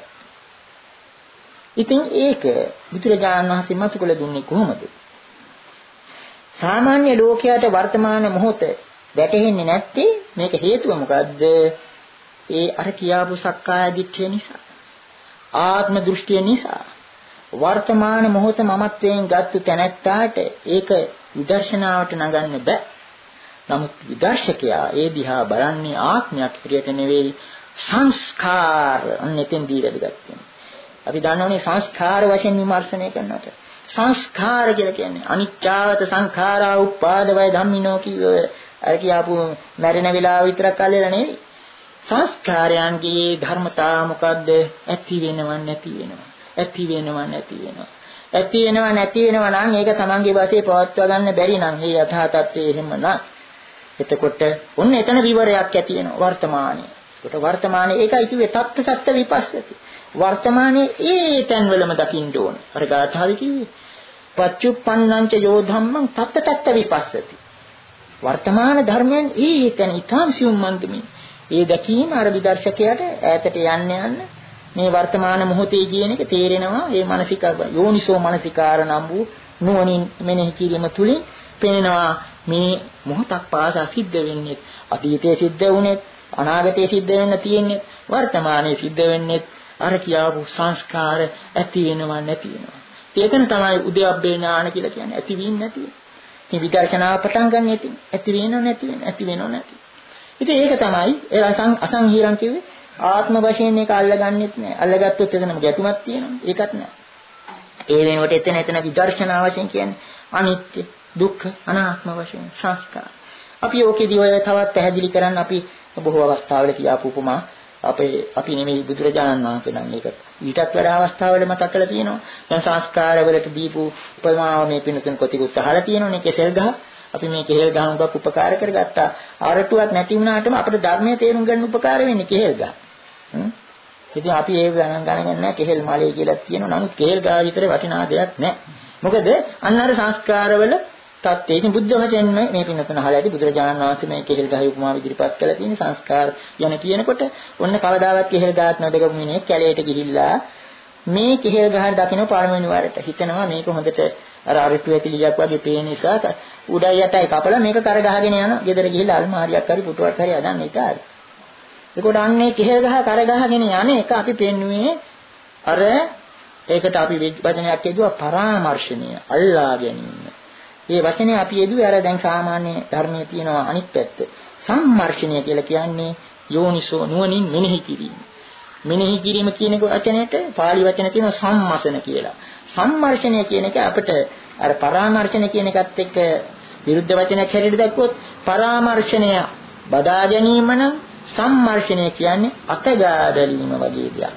ඉතින් ඒක බුදුරජාණන් වහන්සේ මතු කළ දුන්නේ කොහොමද? සාමාන්‍ය ලෝකයට වර්තමාන මොහොත වැටහෙන්නේ නැත්තේ මේක හේතුව මොකද්ද? ඒ අර කියාපු සක්කාය දිට්ඨිය නිසා. ආත්ම දෘෂ්ටිය නිසා. වර්තමාන මොහොත මමත්වයෙන් ගත්තු තැනැත්තාට ඒක විදර්ශනාවට නගන්න බෑ. නමුත් විදර්ශකයා ඒ දිහා බලන්නේ ආත්මයක් විදියට නෙවෙයි සංස්කාර අන්නෙතෙන් දීලා දෙගත්තා. අපි දන්නවනේ සංස්කාර වශයෙන් විමර්ශනය කරනකොට සංස්කාර කියලා කියන්නේ අනිච්චාවත සංඛාරා උපාද වය ධම්මිනෝ කිය අර කියාපු මැරෙන වෙලාව විතරක් අල්ලලා නෙවෙයි. සංස්කාරයන්ගේ ධර්මතාව මොකද්ද? ඇති වෙනව නැති වෙනව. ඇති වෙනව නැති වෙනව. ඇති වෙනව නැති වෙනව නම් ඒක තමන්ගේ වාසියේ පවත්වා ගන්න බැරි නම් මේ යථා තත්ත්වය එහෙම නම් එතකොට ඔන්න එතන විවරයක් ඇති වෙනවා වර්තමානයේ. ඒකට වර්තමානයේ ඒකයි කිව්වේ තත්ත්ව සත්ත්ව විපස්සති. වර්තමානයේ ඒ තැන්වලම දකින්න ඕන. අර ගාථාවේ කිව්වේ පච්චුප්පන්නංච යෝ ධම්මං තත්ත්ව තත්ත්ව විපස්සති. වර්තමාන ධර්මයන් ඒ තැන ඊටාම් සියුම් මන්දමින් ඒ දැකීම අර විදර්ශකයාට ඈතට යන්න යන්න මේ වර්තමාන මොහොතේ කියන එක තේරෙනවා. ඒ මානසික යෝනිසෝ මානසිකාර නම් වූ නුවණින් මෙනෙහි කිරීම තුලින් පේනවා මේ මොහොතක් පාසා සිද්ධ වෙන්නේ අතීතයේ සිද්ධ වුණේ අනාගතයේ සිද්ධ වෙන්න තියෙන්නේ වර්තමානයේ සිද්ධ වෙන්නේ අර කියාපු සංස්කාර ඇති වෙනවා නැති වෙනවා. ඒකන තමයි උද්‍යප්පේ ඥාන කියලා කියන්නේ. ඇති වෙන්නේ නැති වෙන. ඉතින් විදර්ශනාව පටන් ගන්න ඇති. ඇති වෙනව නැති වෙන. ඇති වෙනව නැති. ඉතින් ඒක තමයි ඒ අසං අසංහිරං කිව්වේ ආත්ම වශයෙන් මේක අල්ලගන්නෙත් නෑ. අල්ලගත්තොත් එතනම ගැටුමක් තියෙනවා. ඒකත් නෑ. ඒ වෙනකොට එතන එතන විදර්ශනා වශයෙන් කියන්නේ අනිත්‍ය, දුක්ඛ, අනාත්ම වශයෙන් සංස්කාර. අපි ඕකේදී ඔය තවත් පැහැදිලි කරන්න අපි බොහෝ අවස්ථාවල කියාපු උපමා අපේ අපි නෙමෙයි බුදුරජාණන් වහන්සේ නම් මේක ඊටත් වඩා අවස්ථාවල මතක් කරලා තියෙනවා. දැන් සංස්කාර වලට දීපු උපමාව මේ පින්නතුන් කොටිකුත් අහලා තියෙනවනේ. කෙසෙල් ගහ අපි මේ කෙහෙල් ගහන උපක් උපකාර කරගත්තා. ආරටුවක් නැති වුණාටම අපිට ධර්මයේ තේරුම් ගන්න උපකාර වෙන්නේ කෙහෙල් ගහ. හ්ම්. ඉතින් අපි ඒක ගණන් ගණන් නැහැ කෙහෙල් මලේ කියලා කියනවා. නමුත් කෙහෙල් ගහ විතර වටිනා දෙයක් නැහැ. මොකද අන්න අර සංස්කාරවල තත්ත්වයේ ඉතින් බුද්ධ වචෙන් මේ පින්නතුන අහලා ඇති බුදුරජාණන් වහන්සේ මේ කෙහෙල් ගහේ උපමාව ඉදිරිපත් කළා තියෙන සංස්කාර යන කියනකොට ඔන්න කවදාවත් කෙහෙල් ගහක් නොදකපු මිනිහෙක් කැලේට ගිහිල්ලා මේ කෙහෙල් ගහ දකින්න පළවෙනි වරට හිතනවා මේක හොඳට අර අරිටු ඇතිලියක් වගේ පේන නිසා උඩයි යටයි කපලා මේක කර ගහගෙන යන ගෙදර ගිහිල්ලා අල්මාරියක් හරි පුටුවක් හරි හදන්න ඉතාලි. ඒකට අන්නේ කෙහෙල් ගහ කර ගහගෙන යන එක අපි පෙන්නුවේ අර ඒකට අපි වචනයක් කියදුවා පරාමර්ශනීය අල්ලා ගැනීම. මේ වචනේ අපි යෙදුවේ අර දැන් සාමාන්‍ය ධර්මයේ තියෙනවා අනිත් පැත්ත. සම්මර්ෂණය කියලා කියන්නේ යෝනිසෝ නුවණින් මෙනෙහි කිරීම. මෙනෙහි කිරීම කියන වචනේට පාලි වචන තියෙනවා සම්මසන කියලා. සම්මර්ෂණය කියන එක අපිට අර පරාමර්ශණය කියන එකත් එක්ක විරුද්ධ වචනයක් හැටියට දැක්කොත් පරාමර්ශණය බදා ගැනීම නම් සම්මර්ෂණය කියන්නේ අතගාදලීම වගේ දෙයක්.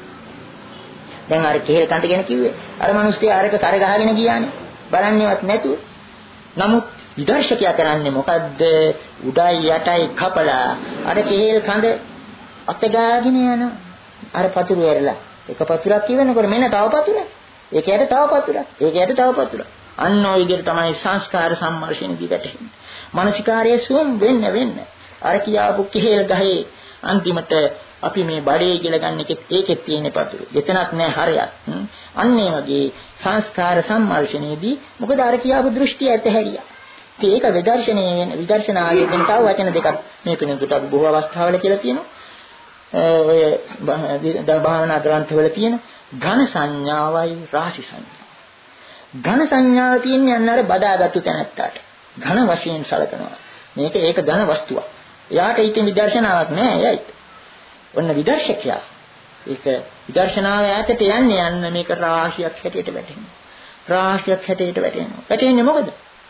දැන් අර කෙහෙල් කන්ට ගැන කිව්වේ අර මිනිස්සු අරක කර ගහගෙන ගියානේ බලන්නේවත් නැතුව. නමුත් විදර්ශකයා කරන්නේ මොකද්ද? උඩයි යටයි කපලා අර කෙහෙල් කඳ අතගාගෙන යන අර පතුරු ඇරලා එක පතුරක් කියනකොට මෙන්න තව පතුරක්. ඒකයට තව පතුරක්. ඒකයට තව පතුරක්. අන්න ඔය විදිහට තමයි සංස්කාර සම්මර්ෂණදී වැටෙන්නේ. මානසිකාරයේ සුවම් වෙන්න වෙන්න අර කියාපු කෙහෙල් ගහේ අන්තිමට අපි මේ බඩේ කියලා ගන්න එකෙත් ඒකෙත් තියෙන පතුරු. එතනක් නෑ හරයක්. අන්න ඒ වගේ සංස්කාර සම්මර්ෂණයේදී මොකද අර කියාපු දෘෂ්ටි ඇතහැරියා. ඒක විදර්ශනයේ වෙන විදර්ශනායේ වෙන තව වචන දෙකක් මේ පිළිතුරට අපි බොහෝ අවස්ථාවල කියලා තියෙනවා. ඔය භාවනා ග්‍රන්ථවල තියෙන ඝන සංඥාවයි රාශි සංඥා. ඝන සංඥාව කියන්නේ අන්න අර බදාගත්තු තැනත්තාට ඝන වශයෙන් සැලකනවා. මේක ඒක ඝන වස්තුවක්. එයාට ඊට විදර්ශනාවක් නෑ එයයි. ඔන්න විදර්ශකයා ඒක විදර්ශනාව ඈතට යන්නේ යන්න මේක රාශියක් හැටියට වැටෙනවා. රාශියක් හැටියට වැටෙනවා. වැටෙන්නේ මොකද?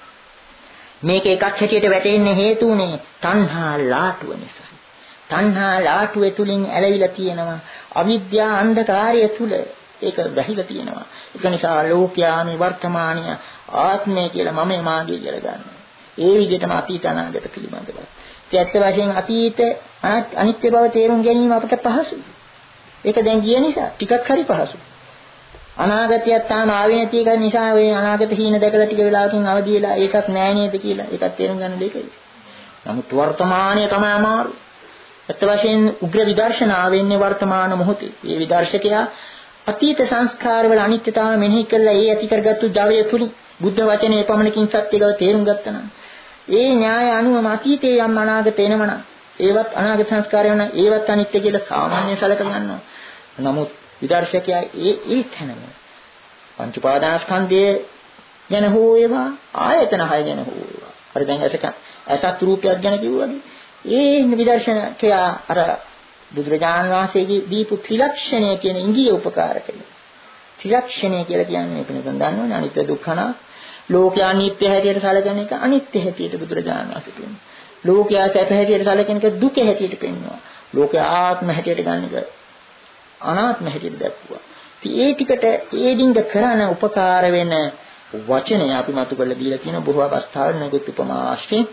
මේක එකක් හැටියට වැටෙන්නේ හේතුුනේ තණ්හා ලාටුව නිසා. තණ්හා ලාටුවේ තුලින් ඇලවිලා තියෙනවා. අවිද්‍යා අන්ධකාරය තුල ඒක බැහැලා තියෙනවා. ඒක නිසා ලෝකයා මේ වර්තමානීය ආත්මය කියලා මම මාගේ කියලා ගන්නවා. ඒ විදිහටම අතීත අනාගත පිළිබඳව. ඒ ඇත්ත වශයෙන් අතීත අනිත්‍ය බව තේරුම් ගැනීම අපට පහසුයි. ඒක දැන් ගිය නිසා ටිකක් හරි පහසුයි. අනාගතයත් තාම ආවේ නැති එක නිසා ඔය අනාගත හීන දැකලා ටික වෙලාවකින් අවදි වෙලා ඒකක් නෑ නේද කියලා ඒකත් තේරුම් ගන්න දෙකයි. නමුත් වර්තමානයේ තමයි අමාරු. ඇත්ත වශයෙන් උග්‍ර විදර්ශනා වෙන්නේ වර්තමාන මොහොතේ. මේ විදර්ශකයා අතීත සංස්කාර වල අනිත්‍යතාවය මෙනෙහි කරලා ඒ ඇති කරගත්තු ජවය තුලින් බුද්ධ වචනේ පමණකින් සත්‍යව තේරුම් ගත්තා නම් ඒ න්‍යාය අනුවම අතීතයේ යම් අනාගත එනවනම් ඒවත් අනාගත සංස්කාරය වෙන ඒවත් අනිත්‍ය කියලා සාමාන්‍ය සැලක ගන්නවා. නමුත් විදර්ශකයා ඒ ඒ තැනම පංච උපාදානස්කන්ධයේ ගැන හෝ ඒවා ආයතන හය ගැන හෝ ඒවා. හරි දැන් ඇසක ඇසත් රූපයක් ගැන කිව්වනේ. ඒ විදර්ශනකයා අර බුදුරජාණන් වහන්සේගේ දීපු ත්‍රිලක්ෂණය කියන ඉංග්‍රීසි උපකාර කළා. ත්‍රිලක්ෂණය කියලා කියන්නේ මේක නිකන් දන්නවනේ අනිත්‍ය දුක්ඛනා ලෝකයා අනිත්‍ය හැටියට සැලකෙන එක අනිත්‍ය හැටියට බුදුරජාණන් වහන්සේ කියනවා. ලෝකයා සැප හැටියට සැලකෙන එක දුක හැටියට පෙන්වනවා. ලෝකයා ආත්ම හැටියට ගන්න එක අනාත්ම හැටියට දැක්වුවා. ඉතින් ඒ ටිකට ඒ ඩිංග කරන උපකාර වෙන වචනය අපි මතු කරලා දීලා තියෙන බොහෝ අවස්ථාවල නගුත් උපමා ආශ්‍රේ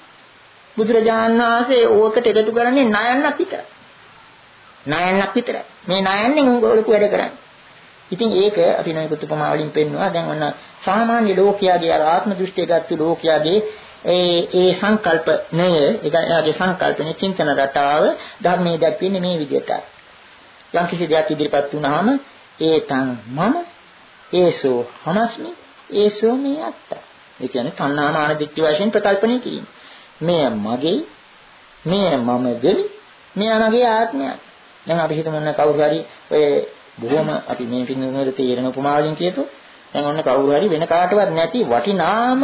බුදුරජාණන් වහන්සේ ඕකට එකතු කරන්නේ නයන්නක් විතරයි. නයන්නක් විතරයි. මේ නයන්නේ උංගලක වැඩ කරන්නේ. ඉතින් ඒක අපි නගුත් උපමා වලින් පෙන්වනවා. දැන් ඔන්න සාමාන්‍ය ලෝකයාගේ ආත්ම දෘෂ්ටිය ගත්තු ලෝකයාගේ ඒ ඒ සංකල්පණය ඒකගේ සංකල්පනේ චින්තන රටාව ධර්මයේ දැක්වෙන්නේ මේ විදිහට. යම් කිසි දෙයක් ඉදිරිපත් වුණාම ඒතං මම ඒසෝ හමස්මි ඒසෝ මේ අත්ත. ඒ කියන්නේ තණ්හාමාන දිට්ඨි වශයෙන් ප්‍රකල්පණය කිරීම. මේ මගේ මේ මම වෙමි මෙයා මගේ ආත්මයක්. දැන් අපි හිතමු ඔන්න කවුරු හරි ඔය බොහොම අපි මේ පින්නවල තේරෙන උපමාවලින් කියතු. දැන් ඔන්න කවුරු හරි වෙන කාටවත් නැති වටිනාම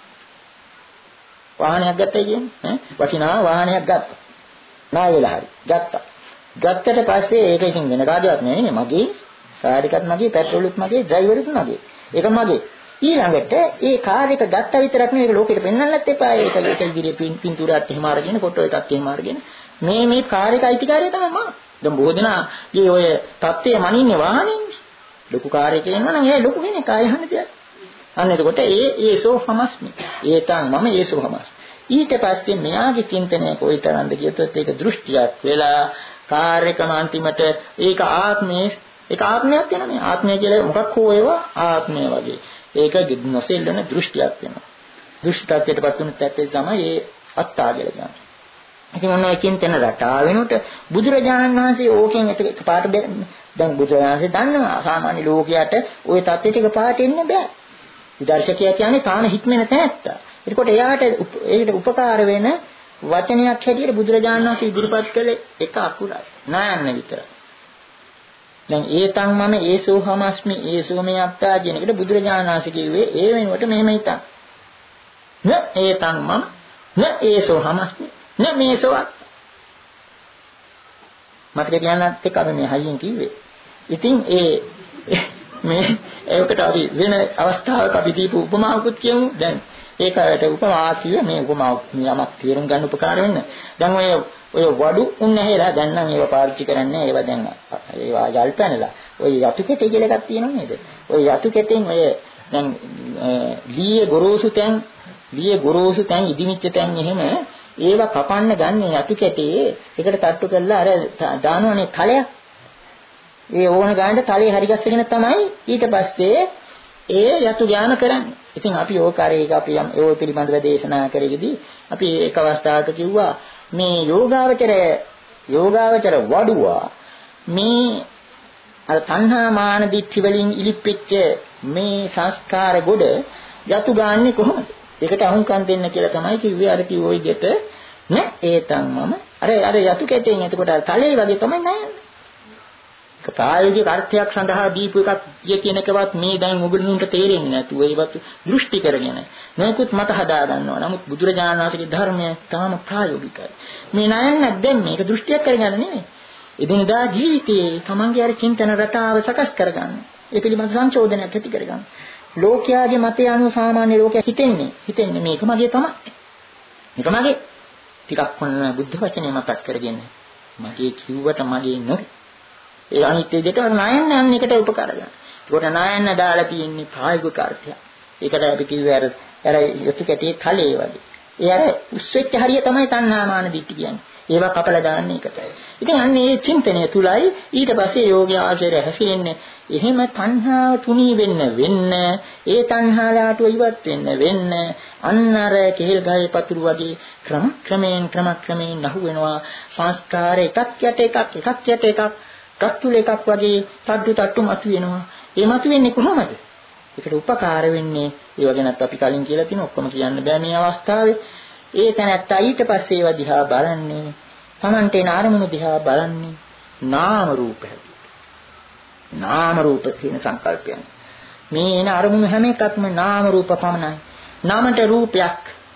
වාහනයක් ගත්තයි කියන්නේ ඈ වටිනා වාහනයක් ගත්තා. ණය වෙලා හරි ගත්තා. ගත්තට පස්සේ ඒක ඉතින් වෙන කාටවත් නෙවෙයි මගේ කාර් එකත් මගේ පෙට්‍රෝලුත් මගේ ඩ්‍රයිවරුත් මගේ. ඒක මගේ. ඊළඟට ඒ කාර් එක ගත්ත විතරක් නෙවෙයි ඒක ලෝකෙට පෙන්වන්නත් එපා. ඒක ඒක ඉදිරියේ පින්තූරات එහෙම අරගෙන ෆොටෝ එකක් එහෙම අරගෙන මේ මේ කාර් එක අයිතිකාරය තමයි මම. දැන් බොහෝ දෙනාගේ ඔය තත්ත්වය මනින්නේ වාහනින්නේ. ලොකු කාර් එකේ ඉන්නවනම් ඒ ලොකු කෙනෙක් ආය යන්න දෙයක්. අන්න එතකොට ඒ ඒසෝ හමස්මි. ඒතන් මම ඒසෝ හමස්. ඊට පස්සේ මෙයාගේ චින්තනය කොයිතරම්ද කියතොත් ඒක දෘෂ්ටියක් වෙලා කාර් එකම අන්තිමට ඒක ආත්මේ ඒක ආත්මයක් වෙනවා. ආත්මය කියලා මොකක් හෝ ඒවා ආත්මය වගේ. ඒක නොසෙල්ලන දෘෂ්ටියක් වෙනවා. දෘෂ්ටියටපත් වුණත් ඇත්තේ තමයි ඒ අත්තාගල ගන්න. ඉතින් ඔන්න ඔය චින්තන රටාව වෙනකොට බුදුරජාණන් වහන්සේ ඕකෙන් එක පාට දැන් බුදුරජාණන් වහන්සේ දන්නවා සාමාන්‍ය ලෝකයට ওই தත්ත්වෙට එක පාට එන්න බෑ. විදර්ශකයා කියන්නේ තාන හික්මෙන තැනත්තා. ඒකට එයාට ඒකට උපකාර වෙන වචනයක් හැටියට බුදුරජාණන් වහන්සේ ඉදිරිපත් කළේ එක අකුරයි. නායන්න විතරයි. දැන් ඒතන් මම ඒසෝ හමස්මි ඒසෝ මේ අත්තා කියන එකට බුදුරජාණන් වහන්සේ කිව්වේ ඒ වෙනුවට මෙහෙම හිතන්න. න ඒතන් මම න ඒසෝ හමස්මි න මේසෝ අත්තා. මතක තියාගන්නත් එක්ක අපි මේ හයියෙන් කිව්වේ. ඉතින් ඒ මේ ඒකට අපි වෙන අවස්ථාවක අපි දීපු උපමාවකුත් කියමු. දැන් ඒකට උපමා කිය මේ උපමාව යමක් තේරුම් ගන්න උපකාර වෙන්න. දැන් ඔය ඔය වඩු උන් නැහැලා දැන් නම් ඒව පාවිච්චි කරන්නේ ඒව දැන් ඒවා යල් පැනලා. ඔය යතු කෙටේ කියලා එකක් තියෙනව නේද? ඔය යතු කෙටෙන් ඔය දැන් ලීයේ ගොරෝසු තැන් ලීයේ ගොරෝසු තැන් ඉදිමිච්ච තැන් එහෙම ඒව කපන්න ගන්න යතු කෙටේ එකට තට්ටු කරලා අර දානවනේ තලයක්. ඒ ඕන ගානට තලයේ හරි ගැස්සගෙන තමයි ඊට පස්සේ ඒ යතු ඥාන කරන්නේ. ඉතින් අපි ඕකාරයක අපි යම් ඒ පිළිබඳව දේශනා කරෙහිදී අපි ඒක අවස්ථාවක කිව්වා මේ යෝගාවචරය යෝගාවචර වඩුවා මේ අර තණ්හා මාන දිට්ඨි වලින් ඉලිප්පෙච්ච මේ සංස්කාර ගොඩ යතු ගාන්නේ කොහොමද? ඒකට අහුම්කම් දෙන්න කියලා තමයි කිව්වේ අර කිව්ව විදිහට නේ ඒතන් මම අර අර යතු කැටෙන් එතකොට අර තලයේ වගේ තමයි නෑ. ඒක ප්‍රායෝගික අර්ථයක් සඳහා දීපු එකක් කිය කියන එකවත් මේ දැන් ඔයගොල්ලන්ට තේරෙන්නේ නැතුව ඒවත් දෘෂ්ටි කරගෙන නොයෙකුත් මත හදා ගන්නවා. නමුත් බුදුරජාණන් වහන්සේගේ ධර්මය තාම ප්‍රායෝගිකයි. මේ නයන්නක් දැන් මේක දෘෂ්ටියක් කරගන්න නෙමෙයි. එදිනදා ජීවිතයේ තමන්ගේ අර චින්තන රටාව සකස් කරගන්න. ඒ පිළිබඳ සංශෝධනයක් ඇති කරගන්න. ලෝකයාගේ මතය අනුව සාමාන්‍ය ලෝකයා හිතන්නේ හිතන්නේ මේක මගේ තමයි. මේක මගේ. ටිකක් වුණ බුද්ධ වචනේ මතක් කරගෙන මගේ කිව්වට මගේ නෙවෙයි. ඒ අනිත් දෙයට නායන්න යන එකට උපකාර ගන්න. ඒකට නායන්න දාලා තියෙන්නේ ප්‍රායෝගික අර්ථය. ඒකට අපි කිව්වේ අර අර යතු කැටේ තලයේ වගේ. ඒ අර උස්සෙච්ච හරිය තමයි තණ්හාමාන දිට්ඨි කියන්නේ. ඒවා කපලා දාන්නේ එකටයි. ඉතින් අන්න ඒ චින්තනය තුලයි ඊට පස්සේ යෝගී ආශ්‍රය හැසිරෙන්නේ. එහෙම තණ්හාව තුනී වෙන්න වෙන්න ඒ තණ්හාලාට ඉවත් වෙන්න වෙන්න අන්න අර කෙහෙල් ගහේ පතුරු වගේ ක්‍රම ක්‍රමයෙන් ක්‍රම ක්‍රමයෙන් නහු වෙනවා. සංස්කාර එකක් යට එකක් එකක් යට එකක් කට්ටුල එකක් වගේ තඩු තට්ටු මතු වෙනවා. ඒ මතු වෙන්නේ කොහොමද? ඒකට උපකාර වෙන්නේ ඒව ගැනත් අපි කලින් කියලා තියෙන ඔක්කොම කියන්න බෑ මේ අවස්ථාවේ. ඒ තැනත්තා ඊට පස්සේ ඒව දිහා බලන්නේ Tamante එන අරමුණු දිහා බලන්නේ නාම රූප හැටියට. නාම රූප කියන සංකල්පයන්. මේ එන අරමුණු හැම එකක්ම නාම රූප පමණයි. නාමට රූපයක්.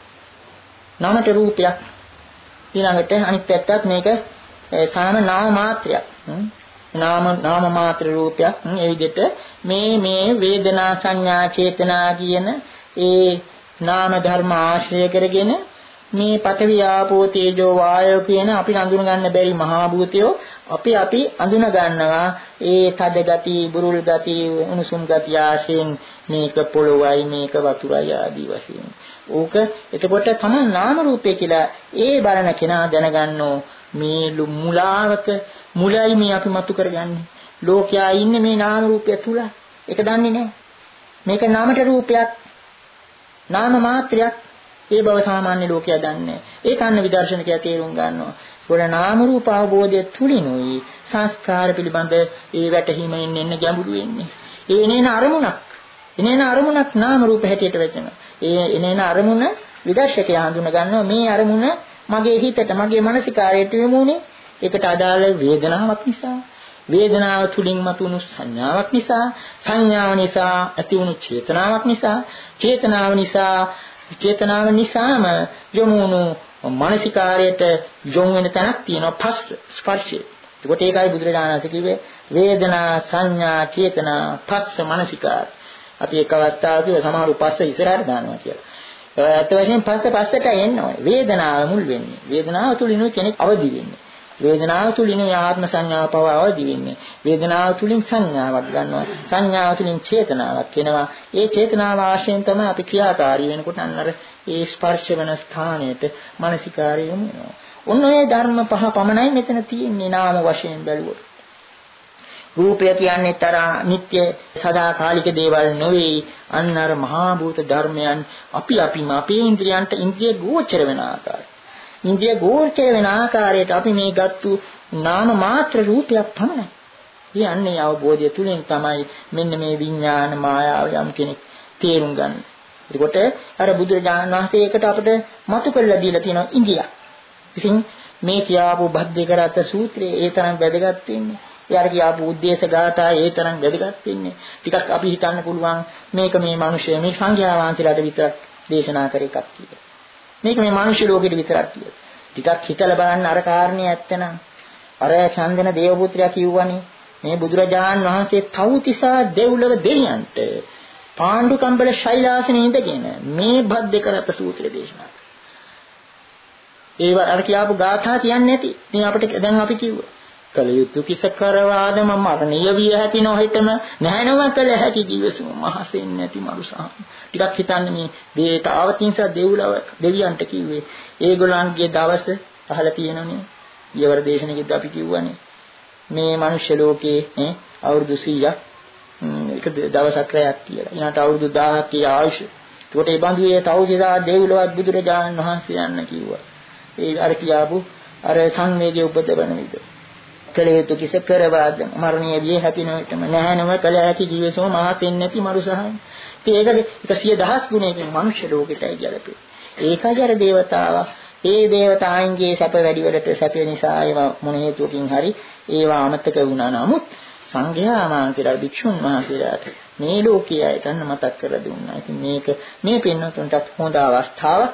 නාමට රූපයක්. ඊළඟට අනිත් පැත්තත් මේක සාම නාම මාත්‍රයක්. නාම නාම මාත්‍ර රූපයක්. ඒ විදිහට මේ මේ වේදනා සංඥා චේතනා කියන ඒ නාම ධර්ම ආශ්‍රය කරගෙන මේ පඨවි ආපෝ තේජෝ වායෝ කියන අපි අඳුන ගන්න බැරි මහා භූතයෝ අපි අපි අඳුන ගන්නවා. ඒ තද ගති බුරුල් ගති උණුසුම් ගති ආශයෙන් මේක පොළොවයි මේක වතුරයි ආදී වශයෙන්. ඕක එතකොට තමයි නාම රූපය කියලා ඒ බලන කෙනා දැනගන්නෝ මේ මුලාවක මුලයි මේ අපි මතු කරගන්නේ. ලෝකයා ඉන්නේ මේ නාම රූපය තුල. ඒක දන්නේ නැහැ. මේක නාමට රූපයක්. නාම මාත්‍රයක්. ඒ බව සාමාන්‍ය ලෝකයා දන්නේ. ඒක අන්න විදර්ශනකයා තේරුම් ගන්නවා. ගොඩ නාම රූප අවබෝධය තුලිනුයි සංස්කාර පිළිබඳ ඒ වැටහීමෙන් එන්න ගැඹුරු වෙන්නේ. ඒ එනේන අරමුණක්. එනේන අරමුණක් නාම රූප හැටියට වෙනවා. ඒ එනේන අරමුණ විදර්ශකයා හඳුන ගන්නවා මේ අරමුණ මගේ හිතට මගේ මානසිකාරයට යමුනේ. ඒකට අදාළ වේදනාවක් නිසා, වේදනාව තුලින් මතුණු සංඥාවක් නිසා, සංඥාව නිසා ඇතිවුණු චේතනාවක් නිසා, චේතනාව නිසා චේතනාව නිසාම යොමුණු මානසිකාරයට යොමු වෙන තැනක් තියෙනවා පස්ස ස්පර්ශය. ඒකට ඒකයි බුදුරජාණන් වහන්සේ කිව්වේ වේදනා සංඥා චේතනා පස්ස මානසිකාර. අපි එක් අවස්ථාවක සමහර පස්ස ඉස්සරහට දානවා කියලා. ඒත් වශයෙන් පස්ස පස්සට එන්න ඕනේ. වේදනාව මුල් වෙන්නේ. වේදනාව තුලින් කෙනෙක් අවදි වෙන්නේ. වේදනාව තුලින් ආත්ම සංඥාව පව අවදි වෙන්නේ. වේදනාව තුලින් සංඥාවක් ගන්නවා. සංඥාව තුලින් චේතනාවක් එනවා. ඒ චේතනාව ආශ්‍රයෙන් තමයි අපි ක්‍රියාකාරී වෙනකොට අන්නර ඒ ස්පර්ශ වෙන ස්ථානයට මානසිකාරය යොමු වෙනවා. ඔන්න ඔය ධර්ම පහ පමණයි මෙතන තියෙන්නේ නාම වශයෙන් බැලුවොත්. රූපය කියන්නේ තර නිත්‍ය සදාකාලික දේවල් නෙවෙයි. අන්නර මහා භූත ධර්මයන් අපි අපිම අපේ ඉන්ද්‍රියන්ට ඉන්ද්‍රිය ගෝචර වෙන ආකාරය. ඉන්ද්‍රිය ගෝචර වෙන ආකාරයට අපි මේ ගත්තු නාම මාත්‍ර රූපයක් පමණයි. කියන්නේ අවබෝධය තුලින් තමයි මෙන්න මේ විඥාන මායාව යම් කෙනෙක් තේරුම් ගන්න. ඒකට අර බුදුරජාණන් වහන්සේ ඒකට අපිට මතු කරලා දීලා තියෙනවා ඉන්ද්‍රිය. ඉතින් මේ කියාපු බද්දේකරත් සූත්‍රයේ ඒ තරම් වැදගත් වෙන්නේ. යාර කියාපු උද්දේශ ගාථා ඒ තරම් වැදගත් වෙන්නේ. ටිකක් අපි හිතන්න පුළුවන් මේක මේ මිනිස්සු මේ සංඝයා වහන්සේලාට විතරක් දේශනා කර එකක් කියලා. මේක මේ මිනිස්සු ලෝකෙට විතරක් කියලා. ටිකක් හිතලා බලන්න අර කාරණේ ඇත්තනම් අර චන්දන දේවපුත්‍රයා කිව්වනේ මේ බුදුරජාණන් වහන්සේ තවුතිසා දෙව්ලොව දෙවියන්ට පාණ්ඩු කම්බල ශෛලාසනේ ඉඳගෙන මේ බද්දේකරත් සූත්‍රය දේශනා කළා. ඒව අර කියාපු ගාථා කියන්නේ නැති. මේ අපිට දැන් අපි කිව්වා. කලියුතු කිස කරවාදම මරණීය විය හැකි නොහිතම නැහැනව කළ හැකි ජීවසුම මහසෙන් නැති මරුසහන්. ටිකක් හිතන්න මේ දේට ආවතින්ස දෙව්ලව දෙවියන්ට කිව්වේ. ඒගොල්ලන්ගේ දවස අහලා තියෙනනේ. ඊවර දේශනෙකින්ද අපි කිව්වනේ. මේ මනුෂ්‍ය ලෝකේ නේ අවුරුදු සීයක් එක දවසක් රැයක් කියලා. ඊට අවුරුදු දහයක් ආයුෂ. ඒකට ඒ බඳුයේ තවුසිතා දෙව්ලවත් බුදුරජාණන් වහන්සේ යන්න කිව්වා. ඒ අර කියාපු අර සංවේගයේ උපදවන විදිහ. කලේතු කිස කරවාද මරණීය විය හැකි නොවිතම නැහැනව කල හැකි ජීවසෝ මහසෙන් නැති මරුසහන්. ඒක එක සිය දහස් ගුණයකින් මනුෂ්‍ය ලෝකෙටයි ගැලපෙන්නේ. ඒකයි අර දේවතාවා. ඒ දේවතායන්ගේ සැප වැඩි වලට සැප නිසා ඒවා මොන හේතුවකින් හරි ඒවා අමතක වුණා. නමුත් සංඝයා වහන්සේලා භික්ෂුන් වහන්සේලාට මේ ලෝකයේ අයටන්න මතක් කරලා දුන්නා. ඉතින් මේක මේ පින්නතුන්ට හොඳ අවස්ථාවක්.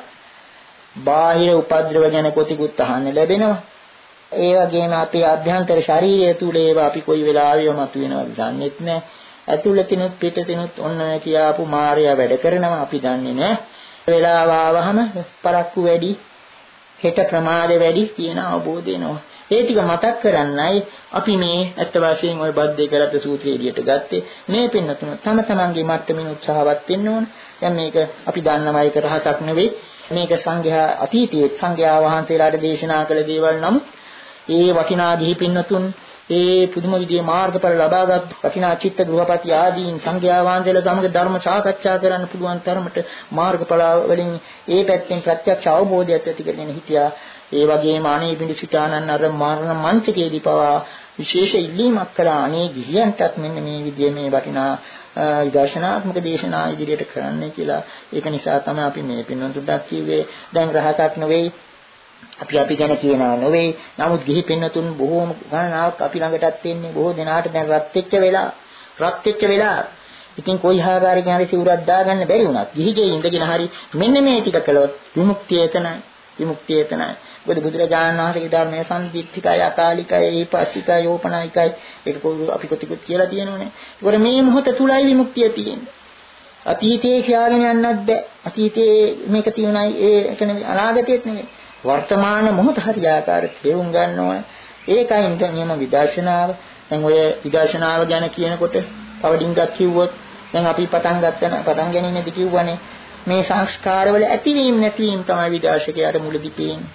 බාහිර උපද්‍රව ගැන කොතිකුත් අහන්න ලැබෙනවා. ඒ වගේම අපේ අභ්‍යන්තර ශරීරය තුල ඒවා අපි කොයි වෙලාවෙම මතුවෙනවද දන්නේත් නැහැ. ඇතුළතිනුත් පිටතිනුත් ඔන්න කියාපු මායя වැඩ කරනවා අපි දන්නේ නැහැ. වෙලාව ආවහම පරක්කු වැඩි, හෙට ප්‍රමාද වැඩි කියන අවබෝධය එනවා. ඒ ටික මතක් කරන්නයි අපි මේ අත්ත වශයෙන් ওই බද්දේකරත් සූත්‍රය එළියට ගත්තේ. මේ පින්නතුන තම තමන්ගේ මට්ටමින් උත්සාහවත් වෙන්න ඕන. දැන් මේක අපි දන්නවා ඒක රහසක් නෙවෙයි. මේක සංඝයා අතීතයේ සංඝයා වහන්සේලාට දේශනා කළ දේවල් නම් ඒ වටිනා ගිහි පින්නතුන් ඒ පුදුම විදිහේ මාර්ගඵල ලබාගත් වටිනා චිත්ත ගෘහපති ආදීන් සංඝයා වහන්සේලා සමග ධර්ම සාකච්ඡා කරන්න පුළුවන් තරමට මාර්ගඵල වලින් ඒ පැත්තෙන් ප්‍රත්‍යක්ෂ අවබෝධයක් ඇති කරගෙන හිටියා. ඒ වගේම අනේ පිඬු සිතානන් අර මරණ මංචකයේදී පවා විශේෂ ඉල්ලීමක් කළා. අනේ ගිහියන්ටත් මෙන්න මේ විදිහේ මේ වටිනා විදර්ශනාත්මක දේශනා ඉදිරියට කරන්න කියලා. ඒක නිසා තමයි අපි මේ පින්නතුන්ට කිව්වේ දැන් රහසක් නෙවෙයි අපි අපි ගැන කියනවා නෙවෙයි. නමුත් ගිහි පින්නතුන් බොහෝම ගණනාවක් අපි ළඟටත් එන්නේ. බොහෝ දෙනාට දැන් රත් වෙච්ච වෙලා රත් වෙච්ච වෙලා. ඉතින් කොයි ආකාරයකින් හරි සිවුරක් දාගන්න බැරි වුණත් ගිහිගේ ඉඳගෙන හරි මෙන්න මේ ටික කළොත් විමුක්තිය එතනයි. විමුක්තිය එතනයි. මොකද බුදුරජාණන් වහන්සේගේ ධර්මයේ සම්දිත්තිකයි අකාලිකයි ඒපස්සිකයි යෝපනායිකයි ඒක අපි කොටිකුත් කියලා තියෙනෝනේ. ඒකෝර මේ මොහොත තුලයි විමුක්තිය තියෙන්නේ. අතීතයේ ක්‍යාගෙන යන්නත් බෑ. අතීතයේ මේක තියෙනයි ඒක නෙවෙයි අනාගතයේත් නෙවෙයි. වර්තමාන මොහොත හරියාකාරව තේරුම් ගන්න ඕනේ. ඒකයි නියම විදර්ශනාව. දැන් ඔය විදර්ශනාව ගැන කියනකොට තව ඩිංගක් කිව්වොත් දැන් අපි පටන් ගන්න පටන් ගැනීමේදී කිව්වනේ මේ සංස්කාරවල ඇතිවීම නැතිවීම තමයි විදර්ශකයාට මුලදී පේන්නේ.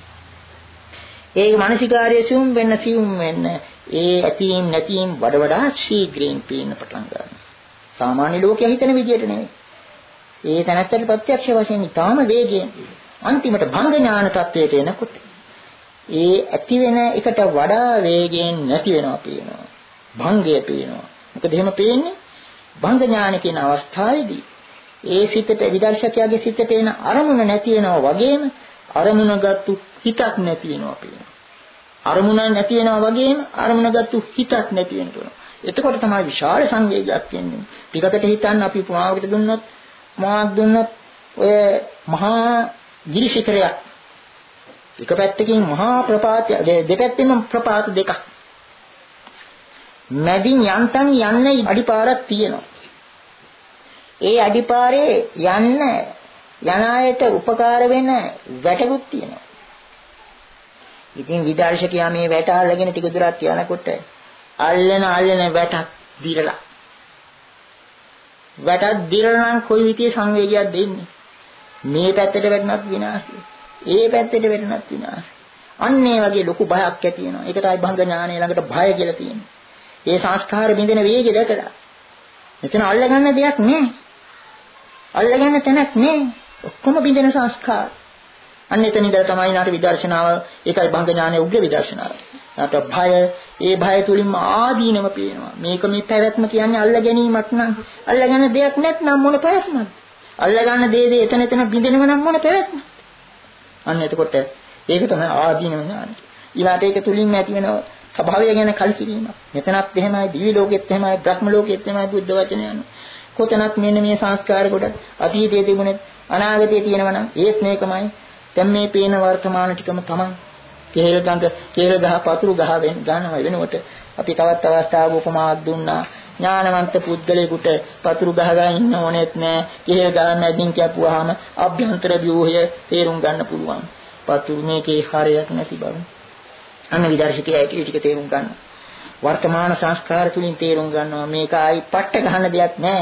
ඒ මානසිකාර්යය සිවුම් වෙන්න සිවුම් වෙන්න ඒ ඇතිවීම නැතිවීම වඩ වඩා ශීඝ්‍රයෙන් පේන්න පටන් ගන්නවා. සාමාන්‍ය ලෝකයා හිතන විදියට නෙවෙයි. ඒ තැනත්තට ප්‍රත්‍යක්ෂ වශයෙන් ඊටාම වේගයෙන් අන්තිමට භංග ඥාන තත්වයට එනකොට ඒ ඇති වෙන එකට වඩා වේගයෙන් නැති වෙනවා පේනවා. භංගය පේනවා. මොකද එහෙම පේන්නේ භංග ඥාන කියන අවස්ථාවේදී ඒ සිතට විදර්ශකයාගේ සිතට එන අරමුණ නැති වෙනවා වගේම අරමුණගත්තු හිතක් නැති වෙනවා පේනවා. අරමුණ නැති වෙනවා වගේම අරමුණ ගත්තු හිතක් නැති වෙනවා. එතකොට තමයි විශාල සංවේගයක් එන්නේ. ටිකකට හිතන්න අපි පුරාවකට දුන්නොත් මාක් දුන්නොත් ඔය මහා ගිරිශිඛරයක් එක පැත්තකින් මහා ප්‍රපාත දෙපැත්තෙම ප්‍රපාත දෙකක්. මැදින් යන්තම් යන්නේ අඩිපාරක් තියෙනවා. ඒ අඩිපාරේ යන්න යන අයට උපකාර වෙන වැටකුත් තියෙනවා. ඉතින් විදර්ශකයා මේ වැට අල්ලගෙන ටික දුරක් යනකොට අල්ලන අල්ලන වැටක් දිරලා. වැටක් දිරලා නම් කොයි විදිහේ සංවේගයක් දෙන්නේ? මේ පැත්තට වැටෙනත් විනාශය. ඒ පැත්තට වැටෙනත් විනාශය. අන්න ඒ වගේ ලොකු බයක් ඇති වෙනවා. ඒකටයි භංග ඥානය ළඟට බය කියලා තියෙන්නේ. ඒ සංස්කාර බින්දෙන වේගය දැකලා. මෙතන අල්ලගන්න දෙයක් නැහැ. අල්ලගන්න තැනක් නැහැ. ඔක්කොම බින්දෙන සංස්කාර. අන්න එතන ඉඳලා තමයි නාට විදර්ශනාව ඒකයි භංග ඥානයේ උග්‍ර විදර්ශනාව. නාට භය ඒ භය තුලින්ම ආදීනව පේනවා. මේක මේ පැවැත්ම කියන්නේ අල්ල ගැනීමක් නම් අල්ලගන්න දෙයක් නැත්නම් මොන පැවැත්මක්ද? අල්ලගන්න දේ දේ එතන එතන බින්දෙනව නම් මොන පැවැත්මක්ද? අන්න එතකොට ඒක තමයි ආදීනව ඥානය. ඊළාට ඒක තුලින්ම ඇති වෙන ස්වභාවය ගැන කල්කිරීමක්. මෙතනත් එහෙමයි, දිවි ලෝකෙත් එහෙමයි, බ්‍රහ්ම ලෝකෙත් එහෙමයි බුද්ධ වචනය යන. කොතනත් මෙන්න මේ සංස්කාර කොට අතීතයේ තිබුණේ අනාගතයේ තියෙනවා නම් ඒත් මේකමයි. දැන් මේ පේන වර්තමාන ටිකම තමයි. කේල ගඟ කේල ගහ පතුරු ගහ වෙන ගන්නවා වෙනකොට අපි තවත් අවස්ථාවක උපමාවක් දුන්නා. ඥානවන්ත පුද්ගලයෙකුට පතුරු ගහ ගන්න ඉන්න ඕනෙත් නෑ. කේල ගහ මැදින් කියපුවාම අභ්‍යන්තර ව්‍යුහය තේරුම් ගන්න පුළුවන්. පතුරු මේකේ හරයක් නැති බව. අන්න විදර්ශකයා ඒක ටික තේරුම් ගන්න. වර්තමාන සංස්කාර තුලින් තේරුම් ගන්නවා මේක ආයි පට්ට ගන්න දෙයක් නෑ.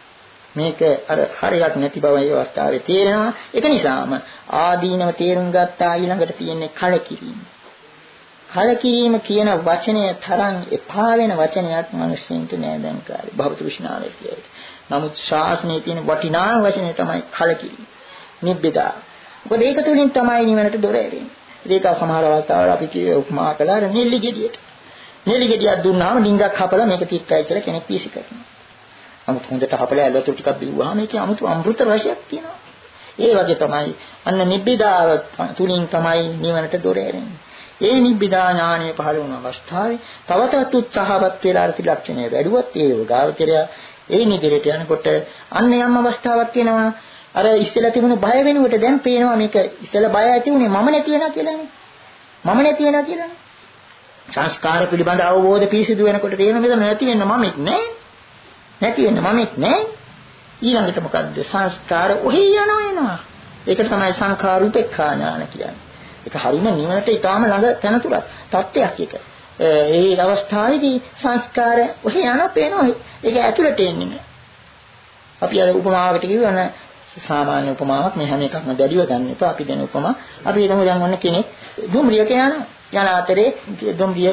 මේක අර හරයක් නැති බව ඒ අවස්ථාවේ තේරෙනවා. ඒක නිසාම ආදීනව තේරුම් ගත්තා ඊළඟට තියෙන්නේ කලකිරීම. කලකිරීම කියන වචනය තරම් එපා වෙන වචනයක් මිනිස්සුන්ට නෑ දැන් කාලේ. භවතෘෂ්ණාවේ කියන්නේ. නමුත් ශාසනයේ තියෙන වටිනා වචනේ තමයි කලකිරීම. නිබ්බිදා. මොකද ඒක තුලින් තමයි නිවනට දොර ඇරෙන්නේ. ඒක සමහර අවස්ථාවල අපි කියේ උපමා කළා නෙල්ලි ගෙඩියට. නෙල්ලි ගෙඩියක් දුන්නාම ඩිංගක් හපලා මේක තික්කයි කියලා කෙනෙක් වීසි කරනවා. නමුත් හොඳට හපලා ඇලතුරු ටිකක් බිව්වහම මේකේ අමුතු අමෘත රසයක් තියෙනවා. ඒ වගේ තමයි අන්න නිබ්බිදාව තුලින් තමයි නිවනට දොර ඇරෙන්නේ. ඒ නිබ්බිදා ඥානය පහළ වුණ අවස්ථාවේ තව තවත් උත්සාහවත් වෙලා අර ත්‍රිලක්ෂණය වැඩුවොත් ඒ යෝගාවචරය ඒ නිදිරට යනකොට අන්න යම් අවස්ථාවක් එනවා. අර ඉස්සෙල්ලා තිබුණු බය වෙනුවට දැන් පේනවා මේක ඉස්සෙල්ලා බය ඇති උනේ මම නැති වෙනවා කියලානේ. මම නැති වෙනවා කියලානේ. සංස්කාර පිළිබඳ අවබෝධ පිරිසිදු වෙනකොට තේරෙනවා මේක නැති වෙන්න මමෙක් නෑ. නැති වෙන්න මමෙක් නෑ. ඊළඟට මොකද්ද? සංස්කාර ඔහි යනවා එනවා. ඒකට තමයි සංඛාර උපේක්ඛා ඥාන කියන්නේ. ඒක හරිම නිවනට ඊටාම ළඟ තැනතුරක් තත්ත්වයක් ඒක. ඒ අවස්ථාවේදී සංස්කාර ඔහි යනවා පේනවා. ඒක ඇතුළට එන්නේ නෑ. අපි අර උපමාවකට කියවන සාමාන්‍ය උපමාවක් මේ හැම එකක්ම දැඩිව ගන්න එපා. අපි දෙන උපමා අපි හිතමු දැන් ඔන්න කෙනෙක් දුම්රියක යනවා. යන අතරේ දුම්රිය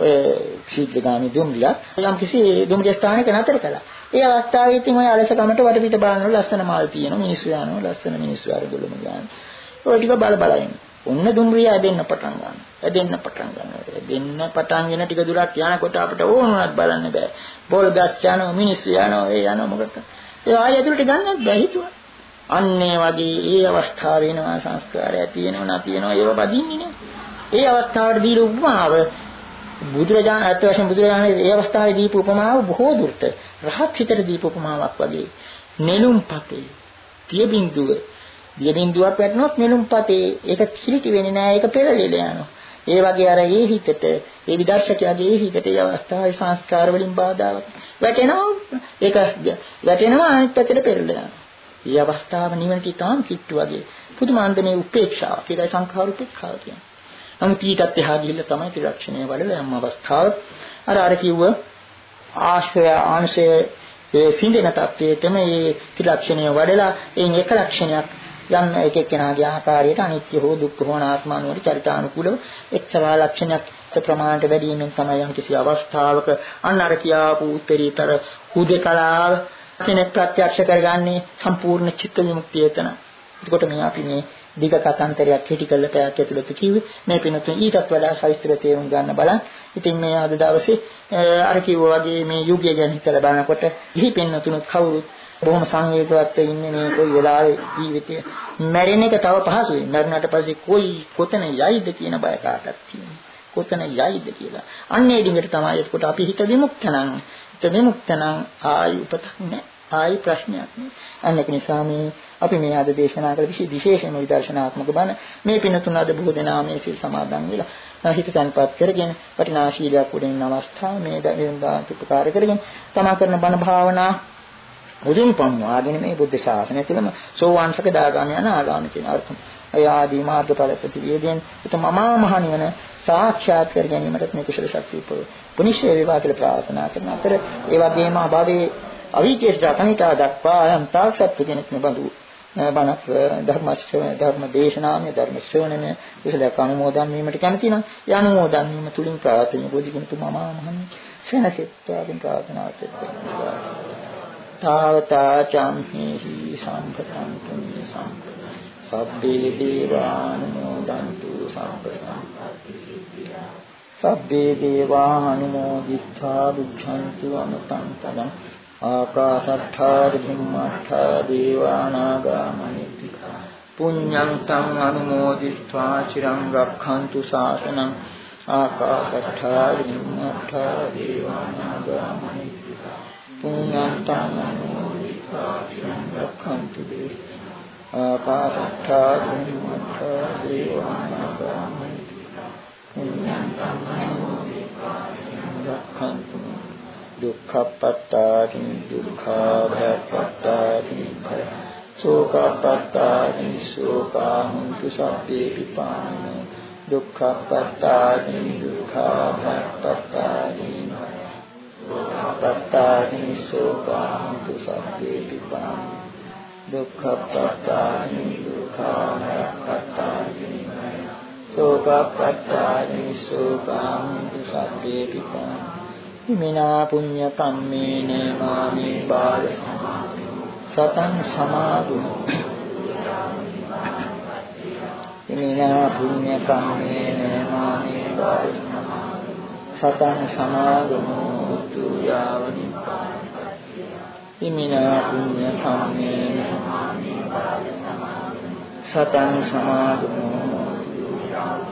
ශීඝ්‍රගාමී දුම්රිය යම් කිසි දුම්රිය ස්ථානයක නතර කළා. ඒ අවස්ථාවේ ඉතින් ඔය අලසකමට වටපිට බලනකොට ලස්සන මල් තියෙනවා. මිනිස්සු යනවා. ලස්සන මිනිස්සු අරගලුම ගන්න. ඔය ටික බල බල ඉන්න. ඔන්න දුම්රිය ඇදෙන්න පටන් ගන්නවා. ඇදෙන්න පටන් ගන්නවා. ඇදෙන්න පටන් ගෙන ටික දුරක් යනකොට අපිට ඕනවත් බලන්න බෑ. බෝල් ගස් යනවා. මිනිස්සු යනවා. ඒ යනවා මොකටද? ඒ ආයෙ ඇතුළට ගන්නත් බෑ හිතුවා. අන්නේ වගේ ඒ අවස්ථාව වෙනවා සංස්කාරය තියෙනවා නැතිනවා ඒව බදින්නේ නේ. ඒ අවස්ථාවට දීලා උපමාව බුදුරජාණන් අත් වශයෙන් බුදුරජාණන් ඒ අවස්ථාවේ දීපු උපමාව බොහෝ දුරට රහත් හිතට දීපු උපමාවක් වගේ. නෙළුම් පතේ තිය බින්දුව දිය බින්දුවක් වැටුනොත් නෙළුම් පතේ ඒක කිලිටි වෙන්නේ නැහැ ඒක පෙරලෙලා යනවා. ඒ වගේ අර ඒ හිතට ඒ විදර්ශකයාගේ ඒ හිතට ඒ අවස්ථාවේ සංස්කාර වලින් බාධාවක් වැටෙනවා. ඒක වැටෙනවා අනිත් පැත්තට පෙරලලා යනවා. මේ අවස්ථාව නිවනට තාම කිට්ටු වගේ පුදුමාන්දමේ උපේක්ෂාව. ඒකයි සංඛාර උපේක්ෂාව කියන්නේ. නමුත් ඊටත් එහා ගිහිල්ලා තමයි ත්‍රිලක්ෂණය වඩලා යම් අවස්ථාවක් අර අර කිව්ව ආශ්‍රය ආංශය ඒ සිඳෙන තත්වයටම මේ ත්‍රිලක්ෂණය වඩලා එයින් එක ලක්ෂණයක් යම් එක එක්කෙනාගේ ආකාරයට අනිත්‍ය හෝ දුක්ඛ හෝ අනාත්ම වල චරිතානුකූලව එක්සවා ලක්ෂණයක් ප්‍රමාණයට වැඩි වීමෙන් තමයි යම් කිසි අවස්ථාවක අන්න අර කියාපු උත්තරීතර හුදේකලාව කෙනෙක් ප්‍රත්‍යක්ෂ කරගන්නේ සම්පූර්ණ චිත්ත විමුක්තිය එතන. එතකොට මේ අපි මේ දිග කතාන්තරයක් හිටි කළ පැයක් ඇතුළත කිව්වේ මේ පිනතුන් ඊටත් වඩා සවිස්තර තේරුම් ගන්න බලන්න. ඉතින් මේ අද දවසේ අර කිව්වා වගේ මේ යුගය ගැන හිතලා බලනකොට ඉහි පින්නතුන් කවුරුත් බොහොම සංවේගවත් ඉන්නේ මේ කොයි වෙලාවේ ජීවිතේ මැරෙන එක තව පහසුයි. මැරුණාට පස්සේ කොයි කොතන යයිද කියන බය කාටවත් තියෙනවා. කොතන යයිද කියලා. අන්න ඒ දිගට තමයි එතකොට අපි හිත විමුක්ත නම් හිත විමුක්ත නම් ආයි උපතක් නැහැ. ආයි ප්‍රශ්නයක් නෑ. අන්න ඒක නිසා මේ අපි මේ අද දේශනා කළ විශේෂයෙන්ම විදර්ශනාත්මක බණ මේ පිනතුන අද බොහෝ දෙනා මේ සිල් සමාදන් වෙලා හිත තන්පත් කරගෙන වටිනා ශීලයක් උඩින් ඉන්න අවස්ථාව මේ දෙන්දාත් උපකාර කරගෙන තමා කරන බණ භාවනා මුදුන් පන්වාගෙන මේ බුද්ධ ශාසනය තුළම සෝවාන් සකදාගාමී අනාගාමී කියන අර්ථ අය ආදී මාර්ගඵල ප්‍රතිවේදයෙන් උතමමා මහ නිවන සාක්ෂාත් කර ගැනීමට මේ කුසල ශක්තිය පුනිශ්චය වේවා කියලා ප්‍රාර්ථනා කරන අතර ඒ වගේම භවයේ අවිකේශ දක්නිතා දක්වා යම් තාක්ෂත්තු කෙනෙක් නෙබඳු බණක් ධර්ම ශ්‍රවණ ධර්ම දේශනාමය ධර්ම ශ්‍රවණය විසලක අනුමෝදන් වීමට කැමති නම් ඒ අනුමෝදන් වීම තුලින් ප්‍රාර්ථනීය බෝධිගුණ තුමා මහන් සෙනසෙත්වාගෙන් ප්‍රාර්ථනා කරනවා. තාවතා චම්හි සම්පතං පුඤ්ඤ සම්පතං සබ්බේ දේවානුමෝදන්තු සම්ප සම්පatti සිද්ධියා සබ්බේ දේවානුමෝදිත්වා බුද්ධන්තු අමතං පදං ආකාශට්ඨා භුම්මට්ඨා දේවානාගා මහිත්‍තිකා පුඤ්ඤං තං අනුමෝදිත්වා චිරං රක්ඛන්තු ශාසනං ආකාශට්ඨා භුම්මට්ඨා දේවානාගා මහිත්‍තිකා පුඤ්ඤං තං අනුමෝදිत्वा චිරං රක්ඛන්තු දේශනං ආකාශට්ඨා භුම්මට්ඨා දේවානාගා මහිත්‍තිකා පුඤ්ඤං තං අනුමෝදිत्वा චිරං රක්ඛන්තු දුක්ඛප්පත්තාති දුක්ඛාභයප්පත්තාති භය සෝකප්පත්තාති සෝකාහුන්තු සබ්බේ පිපානිනෝ දුක්ඛප්පත්තාති දුක්ඛාභයප්පත්තාති භය සෝකප්පත්තාති සෝකාහුන්තු සබ්බේ පිපානිනෝ දුක්ඛප්පත්තාති දුක්ඛාභයප්පත්තාති භය සෝකප්පත්තාති සෝකාහුන්තු සබ්බේ පිපානිනෝ ඉමිනා පුඤ්ඤ කම්මේන මාමේ බාල සතං සමාධිනෝ ඉමිනා පුඤ්ඤ කම්මේන මාමේ බාල සතං සමාධිනෝ තුයාව නිපාතං ඉමිනා පුඤ්ඤ කම්මේන මාමේ බාල සතං සමාධිනෝ තුයාව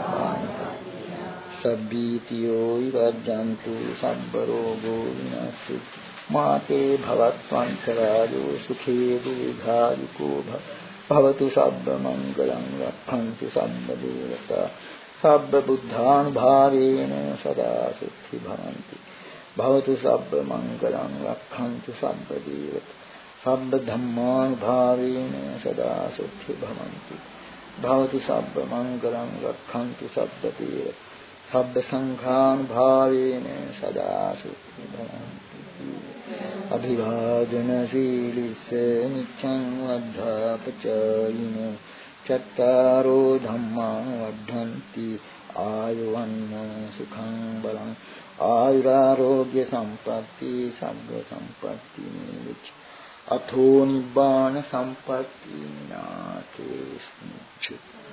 සබ්බීතියෝ විරජ්ජන්තු සබ්බ රෝගෝ විනාශු මාතේ භවත්වන්තරායෝ සුඛේ දීඝායුකෝ භවතු සබ්බ මංගලං රක්ඛන්තු සම්බ දේවතා සබ්බ බුද්ධානුභාවේන සදා සුඛී භවන්තු භවතු සබ්බ මංගලං රක්ඛන්තු සම්බ දේවතා සබ්බ ධම්මානුභාවේන සදා සුඛී භවන්තු භවතු සබ්බ මංගලං රක්ඛන්තු සබ්බ දේවතා සබ්බ සංඝානුභාවේන සදා සුඛී භවන්තු අභිවාදන සීලිස නිච්ඡං වද්ධාපචයිනෝ චත්තාරෝ ධම්මා වද්ධන්ති ආයුවන්නෝ සුඛං බලං ආයුරාෝග්‍ය සම්පatti සබ්බ සම්පatti නිච්ච අතෝ නිබ්බාන සම්පatti නාතේ ස්මිච්ඡ.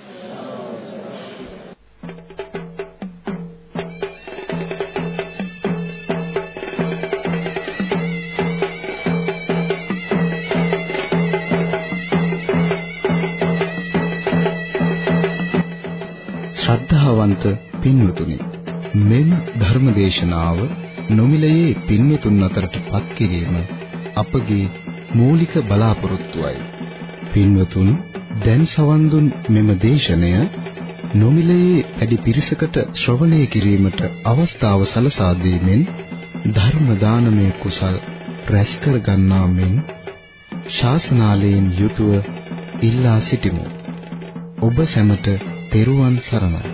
ශ්‍රද්ධාවන්ත පින්වතුනි, මෙම ධර්මදේශනාව නොමිලයේ පින්වතුන් අතරට පත් කිරීම අපගේ මූලික බලාපොරොත්තුවයි. පින්වතුන් දැන් සවන් දුන් මෙම දේශනය නොමිලයේ වැඩි පිරිසකට ශ්‍රවණය කිරීමට අවස්ථාව සලසා දීමෙන් ධර්ම දානමය කුසල් රැස් කර ගන්නා මෙන් ශාසනාලයෙන් යුතුව ඉල්ලා සිටිමු. ඔබ සැමට තෙරුවන් සරණයි.